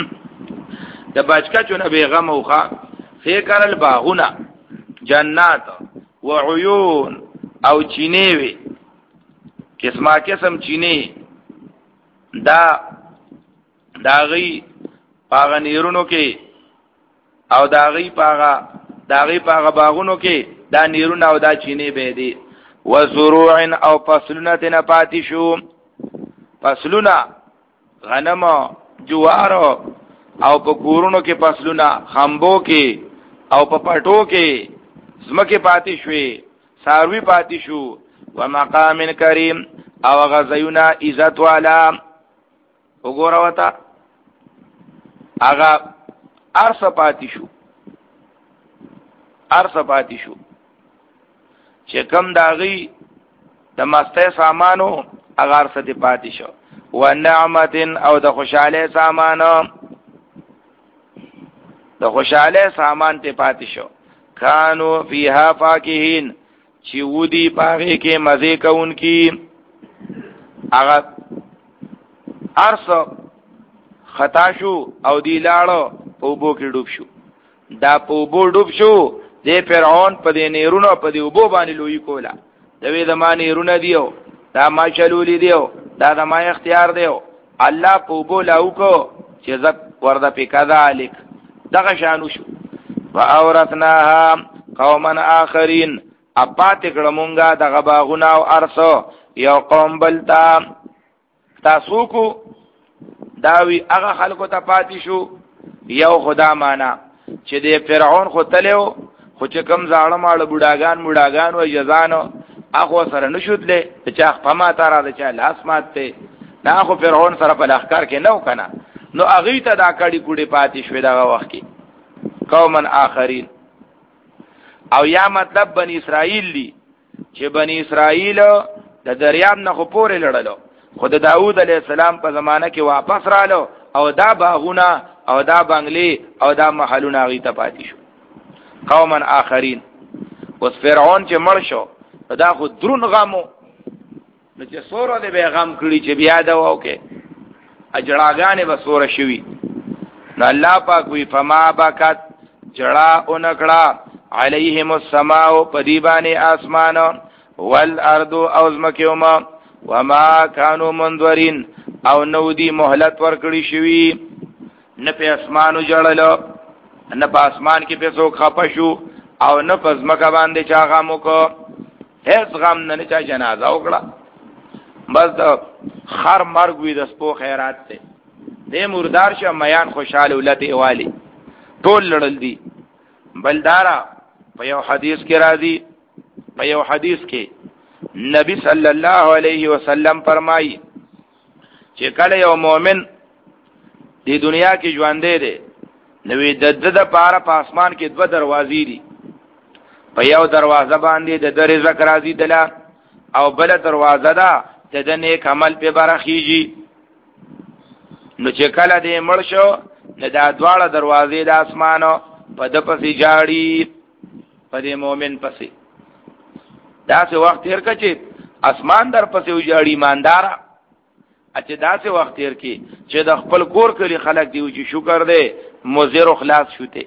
د باچکا چونه بیغم اوخه فکرل باغونه جنات و عيون او چینیوي قسمه قسم چینی دا داغي پاغه نیرونو کې او داغي پاغه داغي پاغه باغونو کې دا نیرون او دا چینی به دي و زروع او فصلنا تن پاتې شو فصلنا غنم جوار او په کورونو کې فصلنا خمبو کې او په پټو کې زمکه پاتې شوې ساروی پاتې شو و مقام کریم او غزینا عزت والا وګوره وتا هغه ارس پاتې شو ارس پاتې شو چې کم داغي د مسته سامانو هغه ارس ته پاتې شو و نعمتن او د خوشاله سامانو د خوشاله سامان ته پاتې شو کانو فیها فاکهین چې ودی پاره کې مزه کوونکی هغه ارس خطا شو او دی لاړو په بو کې ډوب شو دا په بو ډوب شو دې فرعون په دې نیرونو په دې وبو باندې لوی کولا دوی د ما نیرونه دیو دا ما چلولې دیو دا د ما اختیار دیو الله په وبو لاو کو چې زب ورده په کذالک دغه شانو شو واورثناها قوما اخرین اپات کړمونګه دغه باغونه او ارسو یو قوم بلتا تاسو کو داوی هغه خلکو ته پاتې شو یو خدا معنا چې د فرعون خو تلو خو چې کم زاړه ماړه بوډاګان بوډاګان و جزانو اخو سره نشودلې چې خپل ما تر دا چې لاس ماته نه خو فرعون سره په لخر کې نو کنه نو اغه ته دا کړي کوډي پاتې شو دغه وخت کې قومن آخرین او یا مطلب بنی اسرائیل دی چې بنی اسرائیل د دریاب نه خو پورې لړلو خود داوود علیہ السلام په زمانہ کې واپس رالو او دا باغونه او دا بنگلې او دا محلونه غي ته پاتې شو قومن آخرین اوس فرعون چې مړ شو دا خو درون غمو نو چې سوره دې به غم کړی چې بیا دا وکي اجړاګانې به سوره شوي نو الله پاک وی فما بکت جړا اونکړه علیهم السماء پدیبانی اسمان والارض او زمکیوما وما كانوا منذرين او نو دی مهلت ورکړی شوی نه په اسمانو جړلو نه په اسمان کې په څوک خپشو او نه په زمکه باندې چا غمو کو هیڅ غم نه چا جنازه وکړه بس خر مرګ وی د سپو خیرات ته دې مردار شه میان خوشاله ولته والی ټول لړل دي بلدارا په یو حدیث کې راځي په یو حدیث کې نبی صلی الله علیه وسلم فرمایي چې کله یو مؤمن د دنیا کې ژوند دی نو د د د پاره په اسمان کې دوه دروازې دي په یو دروازه باندې د در رزق راځي دلا او بل دروازه ده چې د نیک عمل په برخیږي نو چې کله دې مړ شو نه دا دواړه دروازې د اسمانو په د پسې جاړي په دې مؤمن پسې دا څه وخت تیر کچې اسمان در پسې وجاړي ایماندار اته دا څه وخت تیر کې چې د خپل کور کلی خلک دی چې شکر دې مزر خلاص شوته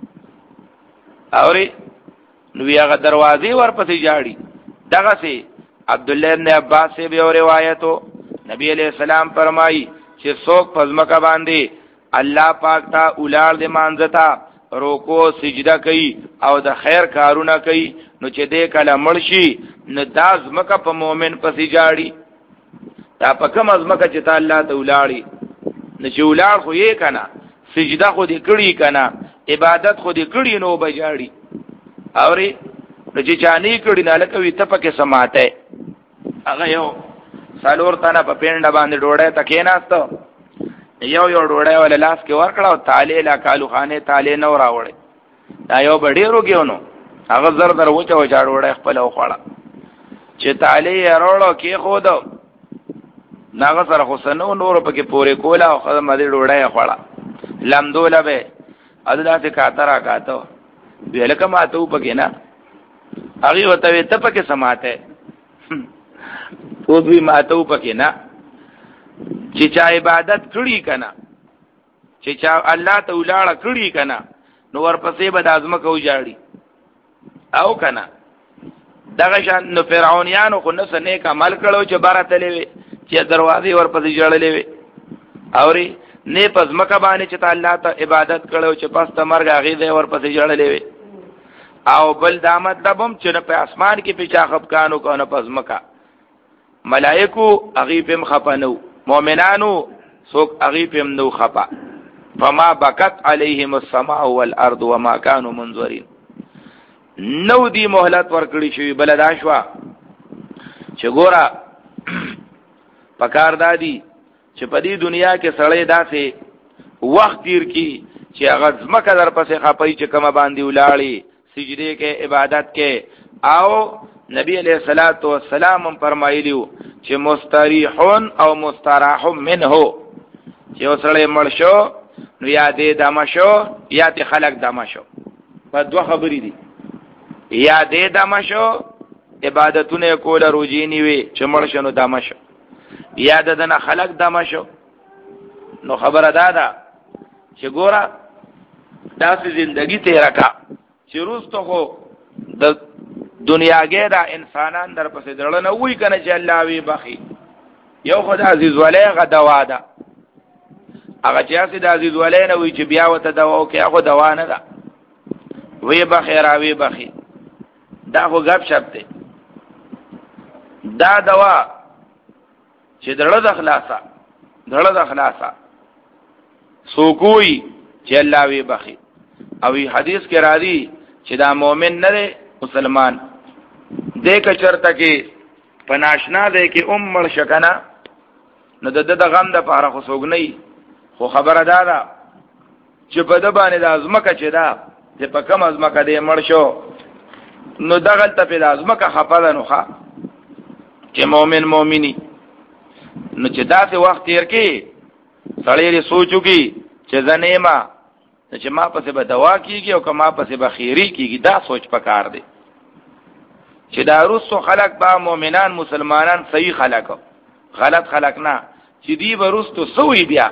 اوري نو هغه دروازې ور پسې جاړي دغه سي عبد الله بن عباس سے به روایتو نبی علیہ السلام فرمایي چې څوک پزماکه باندې الله پاک تا اولاد دې مانځتا روکو سجده کوي او د خیر کارونه کوي نو چې دې کله مرشي نو داز مکه په مؤمن پسې جاړي دا په کوم ازمکه چې تعالی ته ولاړی نو چې ولار خو یې کنه سجده خو دې کړی کنه عبادت خو دې کړی نو بجاړي اوري نو چې چانی کړی نه لکه ته پکې سماته هغه یو سالور تنه په پینډه باندې ډوړې تکې ناستو یو یو ډوړې ول لاس کې ورکړه او تعالی لا کالو خانه تعالی نو راوړې دا یو بډیرو کېونو هغه زر در وچه وچا ډوړې خپل خوړه چې تعالی یې وروړو کې خود ناغه سره حسنو نور پکې پورې کولا او خدمت دې ډوړې خوړه لمدوله به اذدا ته کاترا کاتو بیلکه ماتو پکې نه هغه وته ته پکې سماته او دوی ماتو پکې نه چې چا عبادت کړی کنا چې چا الله ته ولاړه کړی کنا نو ورپسې به د ازمکه وجاړي او کنا دغه شان نو فرعونانو خو نه سنیک عمل کړو چې بار تلې وي چې دروازې ورپسې جوړلې وي اوري نه پزمکه باندې چې الله ته عبادت کړو چې پس ته مرګ هغه دې ورپسې جوړلې وي او بل دا مطلب هم چې نه په اسمان کې پیچا خپکانو کو نه پزمکه ملائکو هغه په مخپنو مؤمنانو سوک اغیفم نو خپا فما بکت علیهم السماء والارض وما كانوا منذرين نو دی مهلت ورکړی شوی بلدا شوا چې ګورا پکار دادی چې په دې دنیا کې سړی داسې وخت تیر کی چې هغه ځمکه در پسې خپای چې کومه باندې ولاړی سجده کې عبادت کې او نبی علیہ الصلوۃ والسلام فرمایلیو چې مستریحون او مستراح منه چې وسړی مړ شو نو یادې دما شو یادې خلق دما شو په دوه خبرې دي یادې دما شو عبادتونه کول روزي نیوي چې مړ شنو دما شو یاد دنه خلق دما شو نو خبره دادا چې ګوره داسې زندگی تیرا کا چې روستو خو د دنیاګه دا انسانان در پسې درل نه وای کنه چې الله وی بخي یو خدای عزیز ولی غدوا ده هغه چې د عزیز ولی نه وای چې بیا وته دوا او کې هغه دوا نه ده وی بخیر اوی بخي دا خو غب شپ دی دا دوا چې درل د خلاصه درل د خلاصه سو کوئی چې الله وی بخي او حدیث کې راځي چې دا مؤمن نه دی مسلمان دې که چرته کې پناشنا دی کې ام مړ شکنه نو د د غم د پاره خو سوګنی خو خبره ده دا چې په د باندې د ازمکه چې دا چې په کم ازمکه دې مړ شو نو دغه ته په د ازمکه خپه نه ښه چې مؤمن مؤمنی نو چې داسې وخت تیر کې سړی لري سوچو کې چې زنیما چې ما پسې به دوا کیږي او که ما پسې به خیری کیږي دا سوچ پکار دی چې دا روسو خلق با مؤمنان مسلمانان صحیح خلق غلط خلق نه چې دی به روسو سوی بیا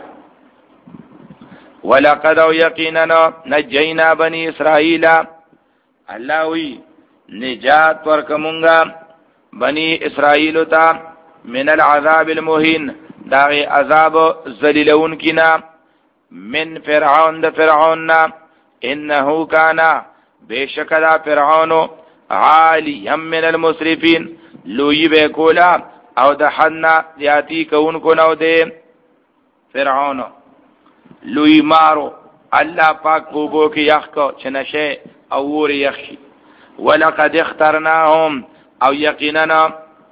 ولقد یقینا نجینا بنی اسرائیل الله وی نجات ورکمونگا بنی اسرائیل تا من العذاب المهین داغی عذاب ذلیلون کنا من فرعون دا فرعون انہو کانا بیشک دا فرعون عالیم من المسرفین لوی بے کولا او دا حدنا زیاتی کون کو نو دے فرعون لوی مارو اللہ پاک بوبو کی یخ کو چنشے اور یخشی ولقد اخترناهم او یقیننا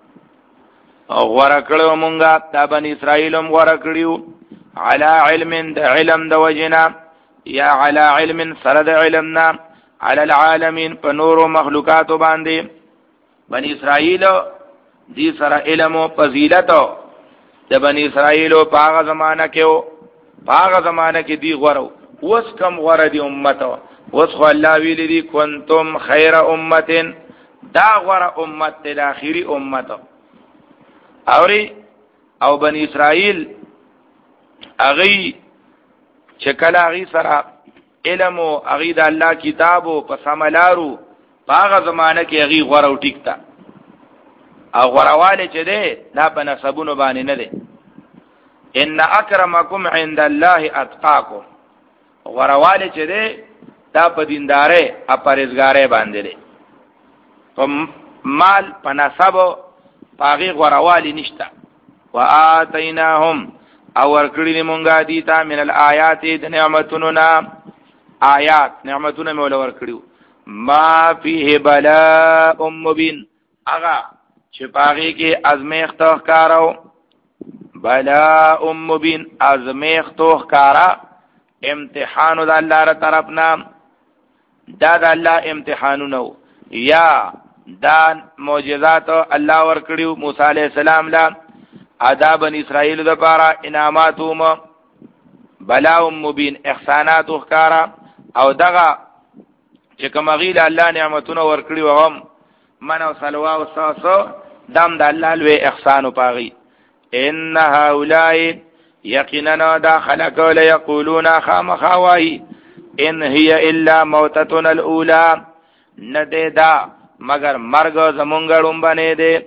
غورکړو مونږه د بنی اسرائیلم غورکړیو علی علم د علم د وجنا یا علی علم سره د علمنا علی العالمین په نورو مخلوقات باندې بنی اسرائیل دې سره علم او فضیلت د بنی اسرائیل په هغه زمانہ کې او په هغه زمانہ کې دی غورو وس کم غور دی امت وس خو الله ویل دي کنتم خیر امه دا غور امت د اخیری امت اوری او بنی اسرائیل اغي چکل اغي سره علم او اغي د الله کتابو په سملارو هغه زمانہ کې اغي غورو ټیکتا او غورواله چې ده دا په نسبونو باندې نه ده ان اکرمکم عند الله اتقاکم غورواله چې ده دا په دیندارې او پرهیزګارې باندې ده په مال په نسب پاغي غوروالی نشتا وآتیناهم او ورکړی مونږه دیتا من الآیات د نعمتونو نا آیات نعمتونو مولا ورکړیو ما فيه بلاء مبین اغا چې پاغي کې ازمیخت ښکارو بلاء مبین ازمیخت ښکارا امتحان د الله تر طرفنا دا د الله امتحانونو یا دا معجزات الله ورکړیو موسی علیہ السلام لا ادا بنی اسرائیل د پاره انعاماتوم بلاء مبین احسانات وکارا او دغه چې کوم غیله الله نعمتونه ورکړیو هم من او صلوا او ساسو دم د الله لوی احسان او پاغي ان هؤلاء یقینا دا خلق له یقولون خامخواهی ان هي الا موتتنا الاولى نددا مگر مرگ زمونږړم باندې دے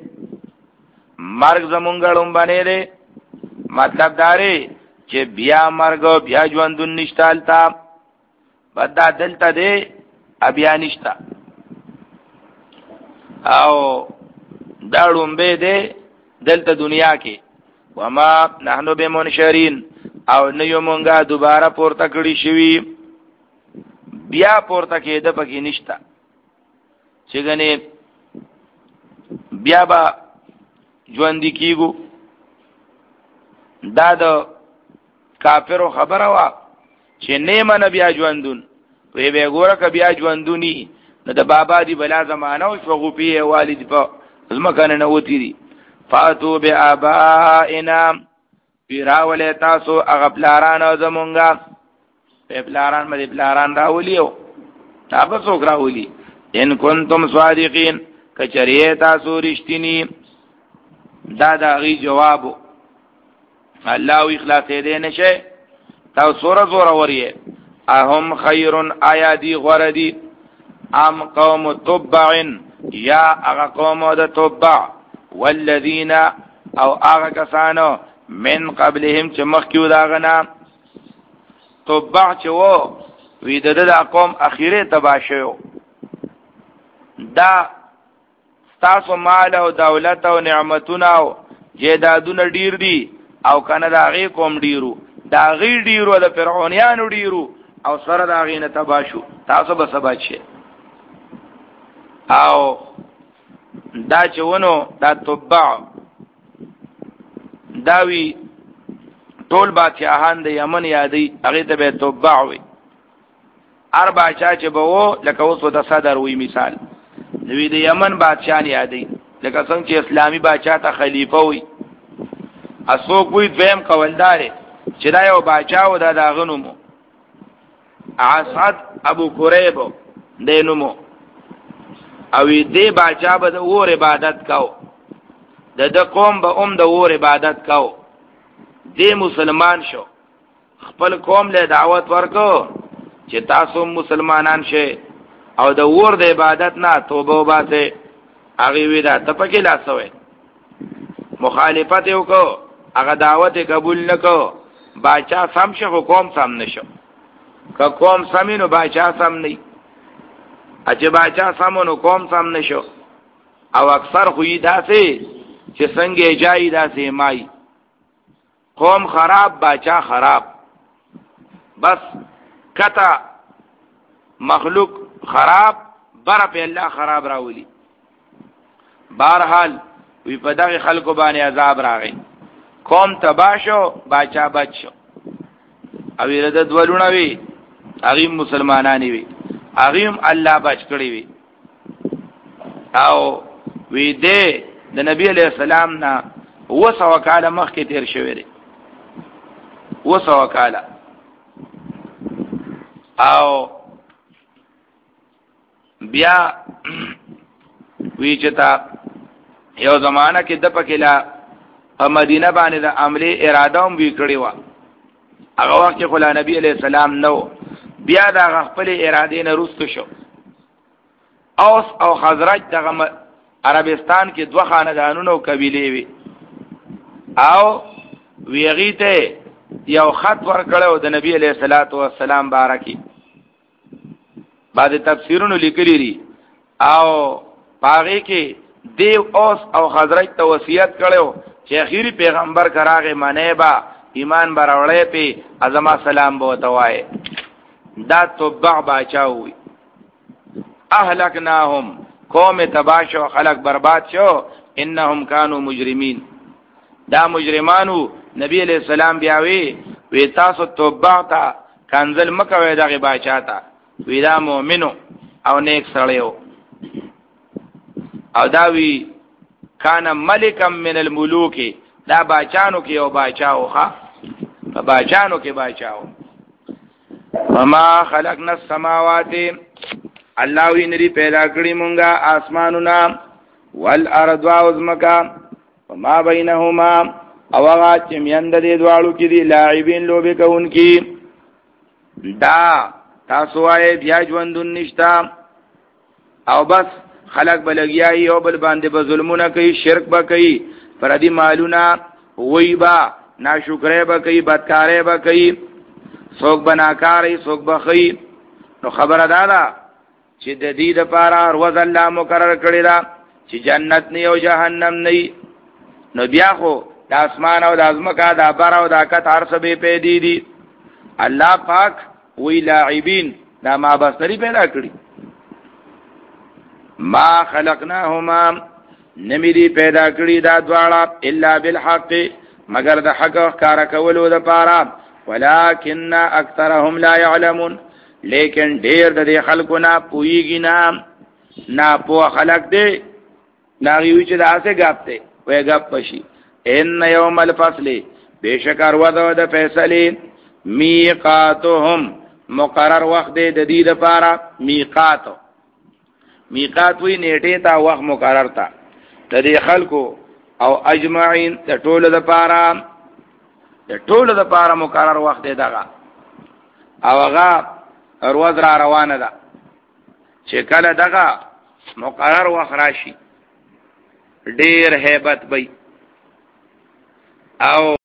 مرگ زمونږړم باندې دے مطلب داري چې بیا مرگ بیا ژوندون نشتالتا بدا دلته دے بیا نشتا او داړم به دے دلته دنیا کې وما نحنو بمنشرین او نه یو مونږه دوباره پورته کړی شوی بیا پورته کېده پکې نشتا چې غني بیا با ژوند کیګو دا د کافرو خبره وا چې نیمه نبی ژوندون وی به ګوره ک بیا ژوندونی نو د بابا دی بلا زمانہ او شغو پی والد په زمکان نه وتی دي فاتو بآبائنا پیراول تاسو اغپلاران زمونږه په پلاران مې پلاران راولیو تاسو څوک راولی ان کنتم صادقین کچریه تاسو رښتینی دا دا غي جواب الله او اخلاص دې نشه تاسو سور زور وریه اهم خیرن آیا دی غردی ام قوم تبع یا اغا قوم د تبع والذین او اغا کسانو من قبلهم چې مخکیو داغنا تبع چې وو وی د د قوم اخیره تباشو دا تاسو مال او دولت او نعمتونه او جیدادونه ډیر دي او کنه دا غي کوم ډیرو دا غي ډیرو د فرعونانو ډیرو او سره دا غي نه تباشو تاسو به سبا شي او دا چونو دا تبع داوی ټول بادشاہان د یمن یادی هغه ته به تبع وي اربع چا چې به وو لکه اوس د صدر وی مثال دوی د یمن بادشاہ یادی لکه څنګه چې اسلامی بادشاہ ته خلیفہ وي اسو کوئی دویم قوالدار چې دا یو بادشاہ و دا داغنومو اسعد ابو قریب دینومو او دې بادشاہ به د اور عبادت کاو د د قوم به اوم د اور عبادت کاو دې مسلمان شو خپل قوم له دعوت ورکو چې تاسو مسلمانان شئ او د اور د عبادت نه توبه وباسه هغه وی دا ته پکې لاسوي مخالفت وکړو هغه دعوت قبول نکړو بادشاہ سم شو قوم سم نشو که قوم سمینو بادشاہ سم نه اچھا بادشاہ سمونو قوم سم نشو او اکثر خوی داسې چې څنګه جای داسې مای قوم خراب بادشاہ خراب بس کتا مخلوق خراب بر په الله خراب راولي بهرحال وی په دغه خلکو باندې عذاب راغی قوم تباشو بادشاہ بچو او رد دولونه وی هغه مسلمانانی وی هغه الله بچ کړی وی او وی دې د نبی علیہ السلام نا وسو کاله مخکې تیر شوی دی وسو کاله او بیا وی چتا یو زمانہ کې د پکلا په مدینه باندې د عمله اراده هم وی کړی و هغه وخت خلا نبی علیہ السلام نو بیا دا خپل اراده نه رست شو اوس او خزرج دغه عربستان کې دوه خاندانونو او قبیله وی او ویغیته یو خط ورکړو د نبی علیہ الصلوۃ والسلام بارکی بعد تفسیرونو لیکلی دي او پاره کې دیو اوس او خزرج ته وصیت کړو چې اخیری پیغمبر کراغه منه با ایمان براوړې په ازما سلام بو توای دا تبع باچاوي اهلکناهم قوم تباشو خلق برباد شو انهم كانوا مجرمين دا مجرمانو نبی علیہ السلام بیاوی وی تاسو تبع تا کنزل مکوي دغه باچاتا وی دا مؤمنو او نیک سړیو او داوی کان ملکم من الملوک دا باچانو کې او باچاو ښا باچانو کې باچاو وما خلقنا السماوات الله وی نری پیدا کړی مونږه اسمانونه والارض وازمکا وما بینهما او هغه چې میند دې دوالو کې دي لاعبین لوبه کوونکی دا تاسو وای بیا ژوندون نشتا او بس خلق بلګیای او بل باندې به ظلمونه کوي شرک به کوي پردي مالونه وای با ناشکرې به کوي بدکارې به کوي څوک بناکاري څوک بخي نو خبره ده چې د دې لپاره روز الله مقرر کړی دا چې جنت نه او جهنم نه نو بیا خو د اسمان او د ازمکا د بار او د کټ هر څه به پیدا دي الله پاک وی لاعبین دا ما بصری پیدا کړی ما خلقناهما نمیری پیدا کړی دا دواړه الا بالحق مگر د حق کار کولو د پاره ولکن اکثرهم لا يعلمون لیکن ډیر د خلکو نه پویږي نه نه په خلق دی ناغي چې داسه غاپته وې غاپ پشي ان یوم الفصل بشکر وذو د فیصله میقاتهم مقرر وخت دی د دې لپاره میقات میقات وی نیټه تا وخت مقرر تا د دې خلکو او اجمعین د ټولو لپاره د ټولو لپاره مقرر وخت دی دغه او هغه ورځ را روانه ده چې کله دغه مقرر وخت راشي ډیر hebat وي او